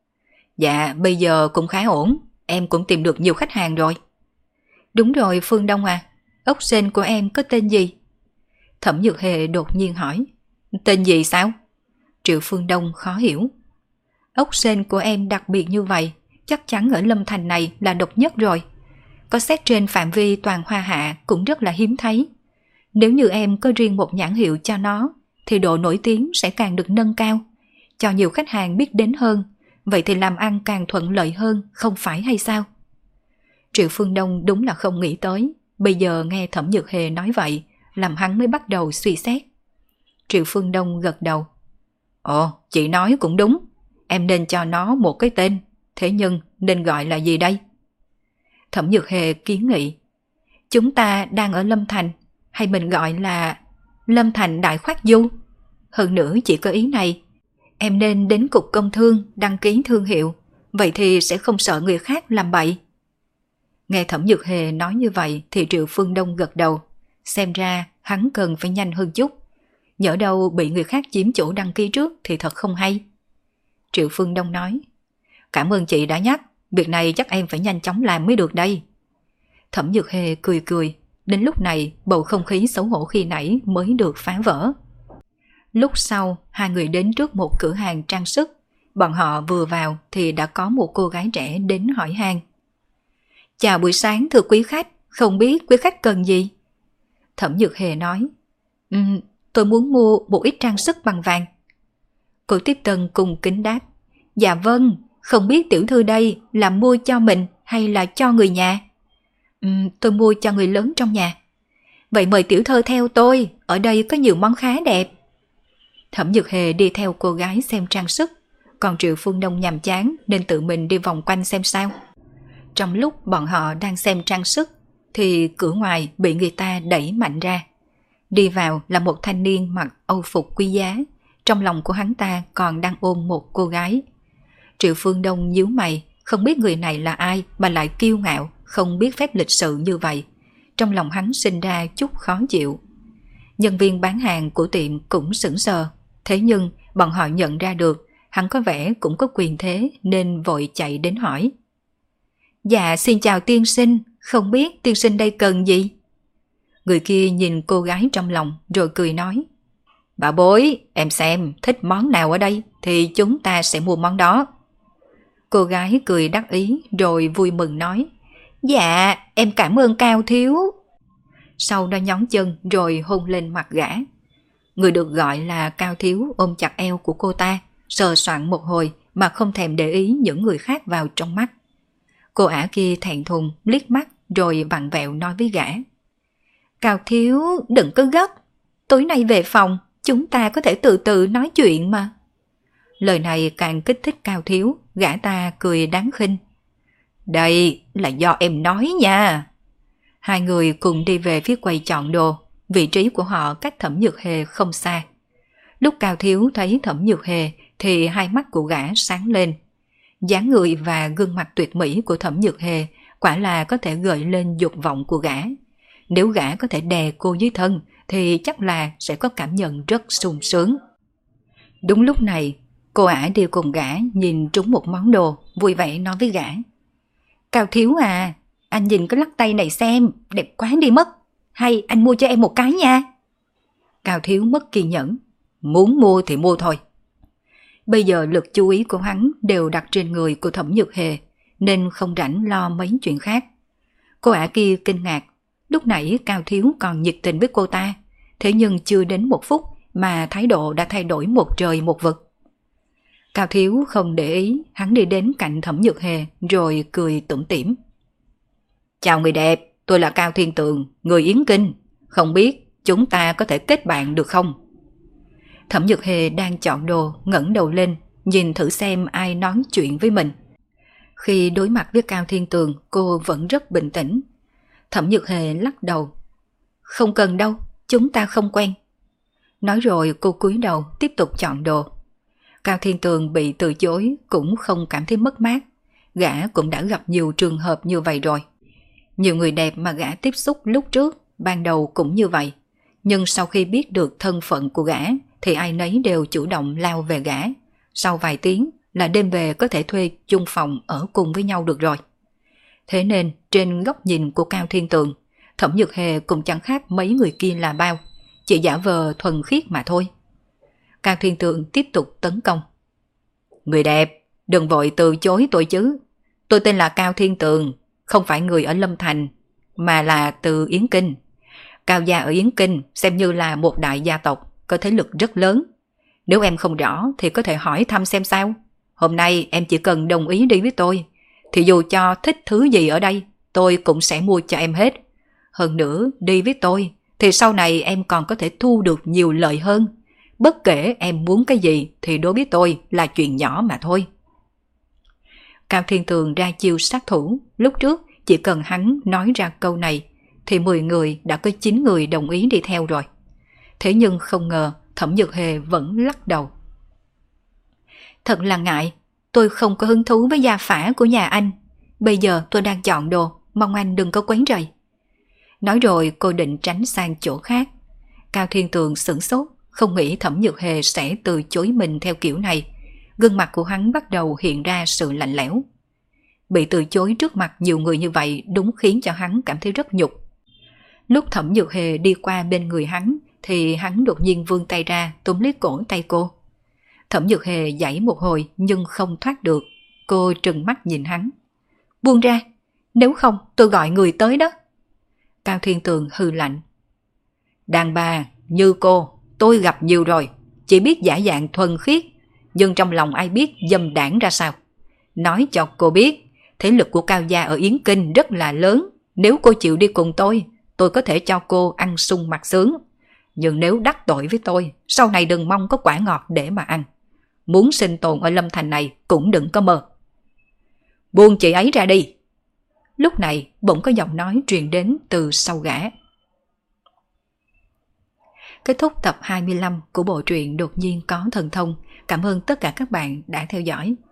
Dạ bây giờ cũng khá ổn, em cũng tìm được nhiều khách hàng rồi. Đúng rồi Phương Đông à, ốc sên của em có tên gì? Thẩm Nhược Hề đột nhiên hỏi. Tên gì sao? Triệu Phương Đông khó hiểu. Ốc sên của em đặc biệt như vậy, chắc chắn ở Lâm Thành này là độc nhất rồi. Có xét trên phạm vi toàn Hoa Hạ cũng rất là hiếm thấy. Nếu như em có riêng một nhãn hiệu cho nó, thì độ nổi tiếng sẽ càng được nâng cao, cho nhiều khách hàng biết đến hơn, vậy thì làm ăn càng thuận lợi hơn, không phải hay sao? Triệu Phương Đông đúng là không nghĩ tới, bây giờ nghe Thẩm Nhược Hề nói vậy, làm hắn mới bắt đầu suy xét. Triệu Phương Đông gật đầu. Ồ, chị nói cũng đúng, em nên cho nó một cái tên, thế nhưng nên gọi là gì đây? Thẩm Nhược Hề kiến nghị. Chúng ta đang ở Lâm Thành, hay mình gọi là Lâm Thành Đại Khoác Du? Hơn nữa chỉ có ý này, em nên đến Cục Công Thương đăng ký thương hiệu, vậy thì sẽ không sợ người khác làm bậy. Nghe Thẩm Nhược Hề nói như vậy thì Triệu Phương Đông gật đầu, xem ra hắn cần phải nhanh hơn chút. Nhỡ đâu bị người khác chiếm chỗ đăng ký trước thì thật không hay. Triệu Phương Đông nói, cảm ơn chị đã nhắc, việc này chắc em phải nhanh chóng làm mới được đây. Thẩm Nhược Hề cười cười, đến lúc này bầu không khí xấu hổ khi nãy mới được phá vỡ. Lúc sau, hai người đến trước một cửa hàng trang sức, bọn họ vừa vào thì đã có một cô gái trẻ đến hỏi han. Chào buổi sáng thưa quý khách, không biết quý khách cần gì? Thẩm Nhược Hề nói, tôi muốn mua một ít trang sức bằng vàng. Cô tiếp tân cùng kính đáp, dạ vâng, không biết tiểu thư đây là mua cho mình hay là cho người nhà? Tôi mua cho người lớn trong nhà. Vậy mời tiểu thư theo tôi, ở đây có nhiều món khá đẹp. Thẩm Nhược Hề đi theo cô gái xem trang sức, còn Triệu Phương Đông nhàm chán nên tự mình đi vòng quanh xem sao. Trong lúc bọn họ đang xem trang sức thì cửa ngoài bị người ta đẩy mạnh ra. Đi vào là một thanh niên mặc âu phục quý giá, trong lòng của hắn ta còn đang ôm một cô gái. Triệu Phương Đông nhíu mày, không biết người này là ai mà lại kiêu ngạo, không biết phép lịch sự như vậy. Trong lòng hắn sinh ra chút khó chịu. Nhân viên bán hàng của tiệm cũng sững sờ, thế nhưng bọn họ nhận ra được hắn có vẻ cũng có quyền thế nên vội chạy đến hỏi. Dạ xin chào tiên sinh, không biết tiên sinh đây cần gì? Người kia nhìn cô gái trong lòng rồi cười nói. Bà bối, em xem thích món nào ở đây thì chúng ta sẽ mua món đó. Cô gái cười đắc ý rồi vui mừng nói. Dạ, em cảm ơn Cao thiếu. Sau đó nhón chân rồi hôn lên mặt gã. Người được gọi là Cao thiếu ôm chặt eo của cô ta, sờ soạn một hồi mà không thèm để ý những người khác vào trong mắt. Cô ả kia thẹn thùng liếc mắt rồi vặn vẹo nói với gã. Cao thiếu đừng có gấp, tối nay về phòng chúng ta có thể từ từ nói chuyện mà. Lời này càng kích thích Cao thiếu, gã ta cười đáng khinh. Đây là do em nói nha. Hai người cùng đi về phía quầy chọn đồ, vị trí của họ cách Thẩm Nhược Hề không xa. Lúc Cao thiếu thấy Thẩm Nhược Hề thì hai mắt của gã sáng lên. Dáng người và gương mặt tuyệt mỹ của Thẩm Nhược Hề quả là có thể gợi lên dục vọng của gã. Nếu gã có thể đè cô dưới thân thì chắc là sẽ có cảm nhận rất sung sướng. Đúng lúc này, cô ả đi cùng gã nhìn trúng một món đồ, vui vẻ nói với gã. Cao thiếu à, anh nhìn cái lắc tay này xem, đẹp quá đi mất. Hay anh mua cho em một cái nha. Cao thiếu mất kiên nhẫn. Muốn mua thì mua thôi. Bây giờ lực chú ý của hắn đều đặt trên người của Thẩm Nhược Hề, nên không rảnh lo mấy chuyện khác. Cô ả kia kinh ngạc. Lúc nãy Cao thiếu còn nhiệt tình với cô ta, thế nhưng chưa đến một phút mà thái độ đã thay đổi một trời một vực. Cao thiếu không để ý, hắn đi đến cạnh Thẩm Nhược Hề rồi cười tủm tỉm. Chào người đẹp, tôi là Cao Thiên Tường, người Yến Kinh. Không biết chúng ta có thể kết bạn được không? Thẩm Nhược Hề đang chọn đồ, ngẩng đầu lên, nhìn thử xem ai nói chuyện với mình. Khi đối mặt với Cao Thiên Tường, cô vẫn rất bình tĩnh. Thẩm Nhược Hề lắc đầu. Không cần đâu, chúng ta không quen. Nói rồi cô cúi đầu tiếp tục chọn đồ. Cao Thiên Tường bị từ chối cũng không cảm thấy mất mát. Gã cũng đã gặp nhiều trường hợp như vậy rồi. Nhiều người đẹp mà gã tiếp xúc lúc trước ban đầu cũng như vậy. Nhưng sau khi biết được thân phận của gã thì ai nấy đều chủ động lao về gã. Sau vài tiếng là đêm về có thể thuê chung phòng ở cùng với nhau được rồi. Thế nên trên góc nhìn của Cao Thiên Tường, Thẩm Nhược Hề cũng chẳng khác mấy người kia là bao, chỉ giả vờ thuần khiết mà thôi. Cao Thiên Tường tiếp tục tấn công. Người đẹp, đừng vội từ chối tôi chứ. Tôi tên là Cao Thiên Tường, không phải người ở Lâm Thành, mà là từ Yến Kinh. Cao gia ở Yến Kinh xem như là một đại gia tộc, có thế lực rất lớn. Nếu em không rõ thì có thể hỏi thăm xem sao. Hôm nay em chỉ cần đồng ý đi với tôi, thì dù cho thích thứ gì ở đây, tôi cũng sẽ mua cho em hết. Hơn nữa, đi với tôi, thì sau này em còn có thể thu được nhiều lợi hơn. Bất kể em muốn cái gì thì đối với tôi là chuyện nhỏ mà thôi. Cao Thiên Tường ra chiêu sát thủ, lúc trước chỉ cần hắn nói ra câu này, thì 10 người đã có 9 người đồng ý đi theo rồi. Thế nhưng không ngờ Thẩm Nhược Hề vẫn lắc đầu. Thật là ngại, tôi không có hứng thú với gia phả của nhà anh. Bây giờ tôi đang chọn đồ, mong anh đừng có quấy rầy. Nói rồi cô định tránh sang chỗ khác. Cao Thiên Tường sửng sốt, không nghĩ Thẩm Nhược Hề sẽ từ chối mình theo kiểu này. Gương mặt của hắn bắt đầu hiện ra sự lạnh lẽo. Bị từ chối trước mặt nhiều người như vậy đúng khiến cho hắn cảm thấy rất nhục. Lúc Thẩm Nhược Hề đi qua bên người hắn thì hắn đột nhiên vươn tay ra túm lấy cổ tay cô. Thẩm Nhược Hề giãy một hồi nhưng không thoát được. Cô trừng mắt nhìn hắn. Buông ra, nếu không tôi gọi người tới đó. Cao Thiên Tường hừ lạnh. Đàn bà như cô tôi gặp nhiều rồi, chỉ biết giả dạng thuần khiết, nhưng trong lòng ai biết dâm đảng ra sao. Nói cho cô biết, thế lực của Cao gia ở Yến Kinh rất là lớn. Nếu cô chịu đi cùng tôi có thể cho cô ăn sung mặc sướng. Nhưng nếu đắc tội với tôi, sau này đừng mong có quả ngọt để mà ăn. Muốn sinh tồn ở Lâm Thành này cũng đừng có mơ. Buông chị ấy ra đi. Lúc này bỗng có giọng nói truyền đến từ sau gã. Kết thúc tập 25 của bộ truyện Đột nhiên có thần thông. Cảm ơn tất cả các bạn đã theo dõi.